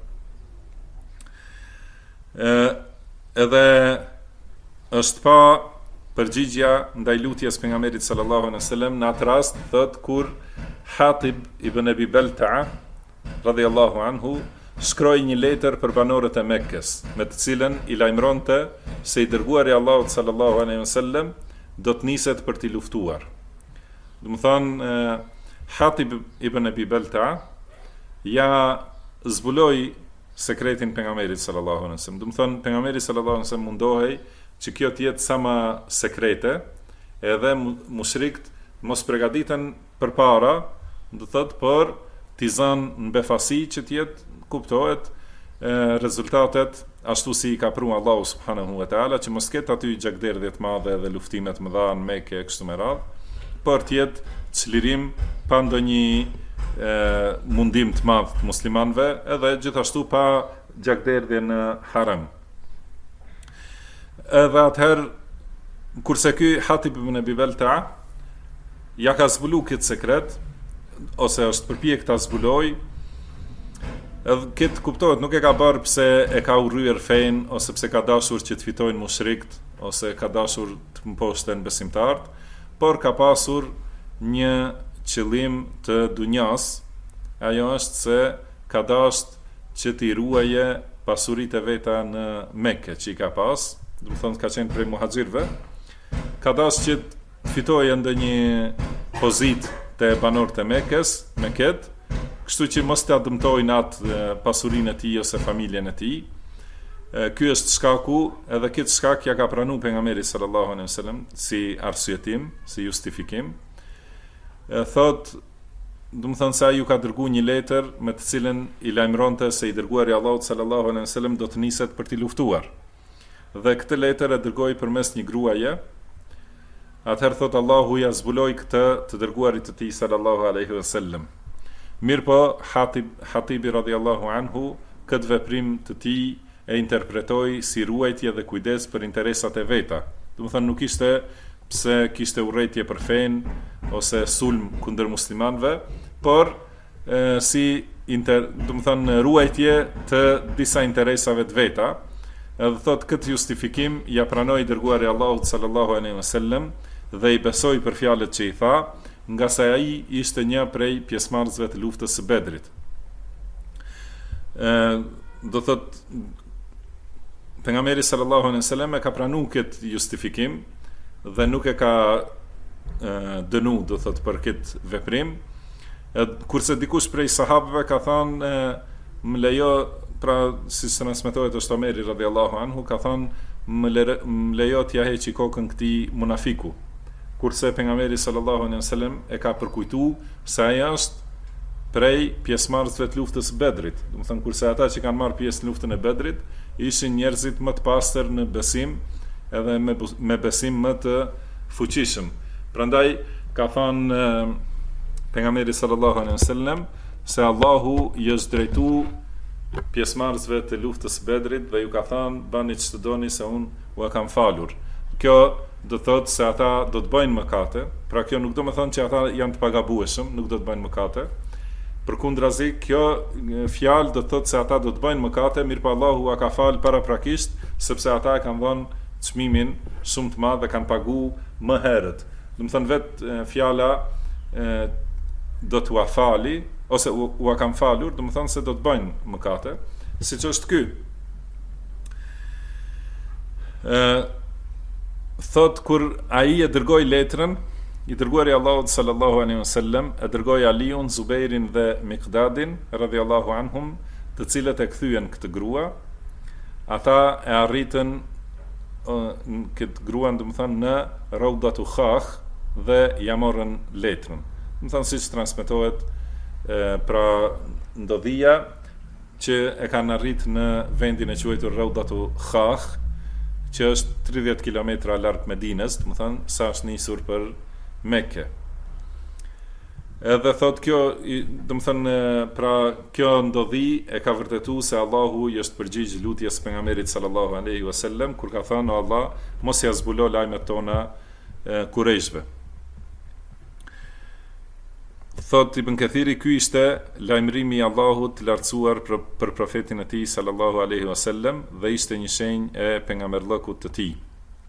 Edhe është pa përgjigja ndaj lutjes pejgamberit sallallahu alaihi wasallam në atë rast, thotë kur Hatib ibn Abi Balta'a radhiyallahu anhu shkroi një letër për banorët e Mekkës, me të cilën i lajmëronte se i dërguari i Allahut sallallahu alaihi wasallam do të niset për t'i luftuar. Do të thonë Hatib ibn Abi Balta'a ja zbuloi sekretin pejgamberit sallallahu alaihi wasallam. Do të thonë pejgamberi sallallahu alaihi wasallam mundohej që kjo të jetë sa më sekrete, edhe mushrikët mos përgatiten përpara, do thotë për t'i zënë në befasi që të jetë kuptohet rezultatet ashtu si i ka pru Allahu subhanahu wa taala, që mos ketë aty gjakderdhje të mëdha dhe luftime të mëdha në Mekë kështu me radhë, por të jetë çlirim pa ndonjë mundim të madh të muslimanëve, edhe gjithashtu pa gjakderdhje në Haram. Edhe atëherë kurse ky Hatib ibn Abi Balta'a ja ka zbulu këtë sekret, ose është përpjek ta zbuloj, edhe këtë kuptohet, nuk e ka bërë pse e ka urryer fen, ose pse ka dashur që të fitojnë mushrikët, ose ka dashur të mposhten besimtarët, por ka pasur një qëllim të dunjas. Ajo është se ka dashur që t'i ruaje pasuritë e veta në Mekë që i ka pas, do të thonë ka qenë prej muhaxhirëve, ka dashur që të fitojë ndonjë pozitë te banorët e Mekës, Mekët, kështu që mos të dëmtojnë atë pasurinë e tij ose familjen e tij. Ky është shkaku, edhe këtë shkak ja ka pranuar pejgamberi sallallahu alaihi wasallam si arsyetim, si justifikim. Thot, do të thonë se ai ju ka dërguar një letër me të cilën i lajmëronte se i dërguari i Allahut sallallahu alaihi wasallam do të niset për t'i luftuar. Dhe këtë letër e dërgoi përmes një gruaje. Atëherë thot Allahu ja zbuloi këtë të dërguarit të tij sallallahu alaihi wasallam. Mirë po, Hatibi radhiyallahu anhu këtë veprim të tij e interpretoi si ruajtje dhe kujdes për interesat e veta. Do të thonë nuk ishte pse kishte urrëtie për fen ose sulm kundër muslimanëve, por do të thonë ruajtje të disa interesave të veta. Edhe thot këtë justifikim ja pranoi dërguari i Allahut sallallahu alaihi wasallam dhe i besoi për fjalët që i tha, nga sa ai ishte një prej pjesëmarrësve të luftës së Bedrit. Do thot pejgamberi sallallahu alaihi wasallam e ka pranuar këtë justifikim dhe nuk e ka dënu, do thot, për këtë veprim. Kurse dikush prej sahabëve ka thënë më lejo, pra si transmetohet është Omeri radhiyallahu anhu, ka thënë më lejo t'ja heqi kokën këtij munafiku. Kurse pejgamberi sallallahu alaihi wasallam e ka përkujtuar se ai është prej pjesëmarrësve të luftës së Bedrit. Do të thonë kurse ata që kanë marrë pjesë në luftën e Bedrit ishin njerëzit më të pastër në besim, edhe me besim më të fuqishëm. Prandaj ka thënë pejgamberi sallallahu alaihi wasallam se Allahu i është drejtuar pjesëmarrësve të luftës së Bedrit dhe ju ka thënë bani ç'të doni se unë u e kam falur. Kjo do thotë se ata do të bëjnë mëkate, pra kjo nuk do të thonë që ata janë të pagabueshëm, nuk do të bëjnë mëkate. Përkundrazi, kjo fjalë do thotë se ata do të bëjnë mëkate, mirëpo Allahu ua ka fal paraprakisht, sepse ata e kanë dhënë çmimin shumë të madh dhe kanë paguar më herët. Do të thonë vetë fjala do t'ua fali ose ua kanë falur, do të thonë se do të bëjnë mëkate, siç është ky. Thot kur ai e dërgoi letrën, i dërguari Allahut sallallahu alaihi wasallam e dërgoi Aliun, Zubairin dhe Miqdadin radhiyallahu anhum, të cilët e kthyen këtë grua. Ata e arritën këtë gruan, do të thonë, në Rawdatu Khakh dhe ja morën letrën. Do të thonë siç transmetohet pra ndodhia që e kanë arrit në vendin e quajtur Rawdatu Khakh, që është 30 kilometra larg Medinës, do të thonë sa është nisur për Mekke. Edhe thot kjo, do të thënë, pra kjo ndodhi e ka vërtetuar se Allahu i është përgjigj lutjes pejgamberit sallallahu alaihi wasallam kur ka thënë: "O Allah, mos ia zbulo lajmet tona Kurejshve." Thot Ibn Kathiri, ky ishte lajmërimi i Allahut të lartësuar për profetin e tij sallallahu alaihi wasallam dhe ishte një shenjë e pejgamberllëkut të tij.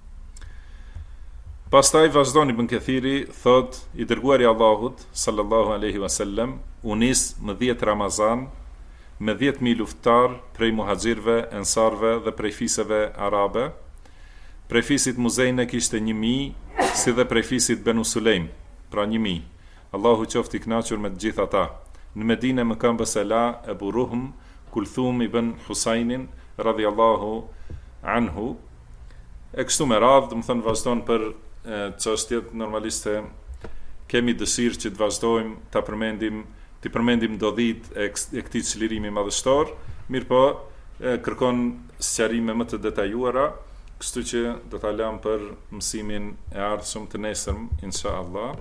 Pastaj vazhdon Ibn Kathiri, thot, i dërguari i Allahut sallallahu alaihi wasallam u nis në 10 Ramazan me 10.000 luftëtar prej muhaxhirëve, ensarëve dhe prej fisëve arabe. Prej fisit Muzejne kishte 1.000, si dhe prej fisit Benu Sulejm, pra 1.000. Allahu qoftë i kënaqur me të gjithë ata. Në Medinë më këmbës e la Ebu Ruhm, Kulthum ibn Husajnin radhiyallahu anhu. E kështu me radhë, do të thënë vazhdon për çështjet normaliste. Kemi dëshirë që të vazhdojmë të përmendim ndodhit e këtij çlirimi madhështor, mirëpo kërkon sqarime më të detajuara, kështu që do ta lëm për mësimin e ardhshëm të nesërm, inshallah.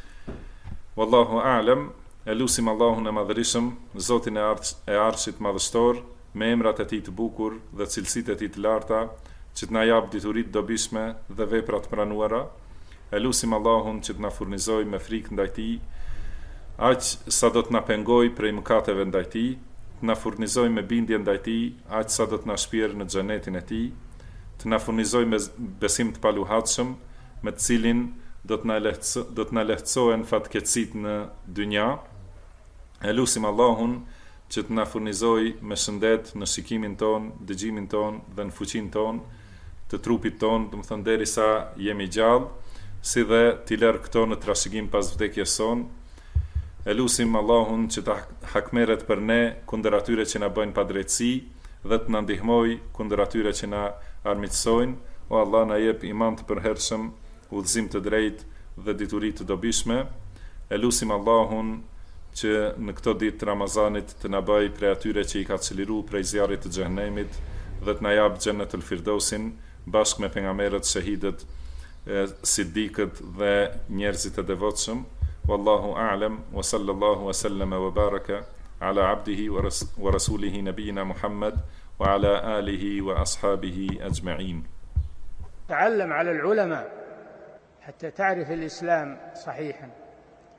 Wallahu a'lam. Elusim Allahun e madhërisëm, Zotin e arshit madhështor, me emrat e tij të bukur dhe cilësitë e tij të larta, që të na jap dituritë dobishme dhe vepra të pranuara. Elusim Allahun që të na furnizojë me frikë ndaj tij, aq sa do të na pengojë prej mëkateve ndaj tij, të na furnizojë me bindje ndaj tij, aq sa do të na shpjerë në xhenetin e tij, të na furnizojë me besim të paluhatshëm, me të cilin do të na lehtësohen fatkeqësitë në dynja. Elusim Allahun që të na furnizojë me shëndet në shikimin ton, dëgjimin ton dhe në fuqinë ton të trupit ton, do të thënë derisa jemi gjallë, si dhe t'i lërë këto në trashëgim pas vdekjes son. Elusim Allahun që të hakmeret për ne kundër atyre që na bëjnë padrejtësi dhe të na ndihmoj kundër atyre që na armiqsojnë. O Allah, na jep iman të përhershëm, udhëzim të drejtë dhe dituri të dobishme. Elusim Allahun që në këto ditë të Ramazanit të na bëj prej atyre që i ka çliruar prej zjarrit të xhenemit dhe të na jap xhenetul firdausin bashkë me pejgamberët, shahidët, sidikët dhe njerëzit e devotshëm. Wallahu a'lam wa sallallahu wa sallama wa baraka ala abdihi wa rasulihi nabiyina Muhammad wa ala alihi wa ashabihi ajma'in. تعلم على العلماء حتى تعرف الإسلام صحيحا.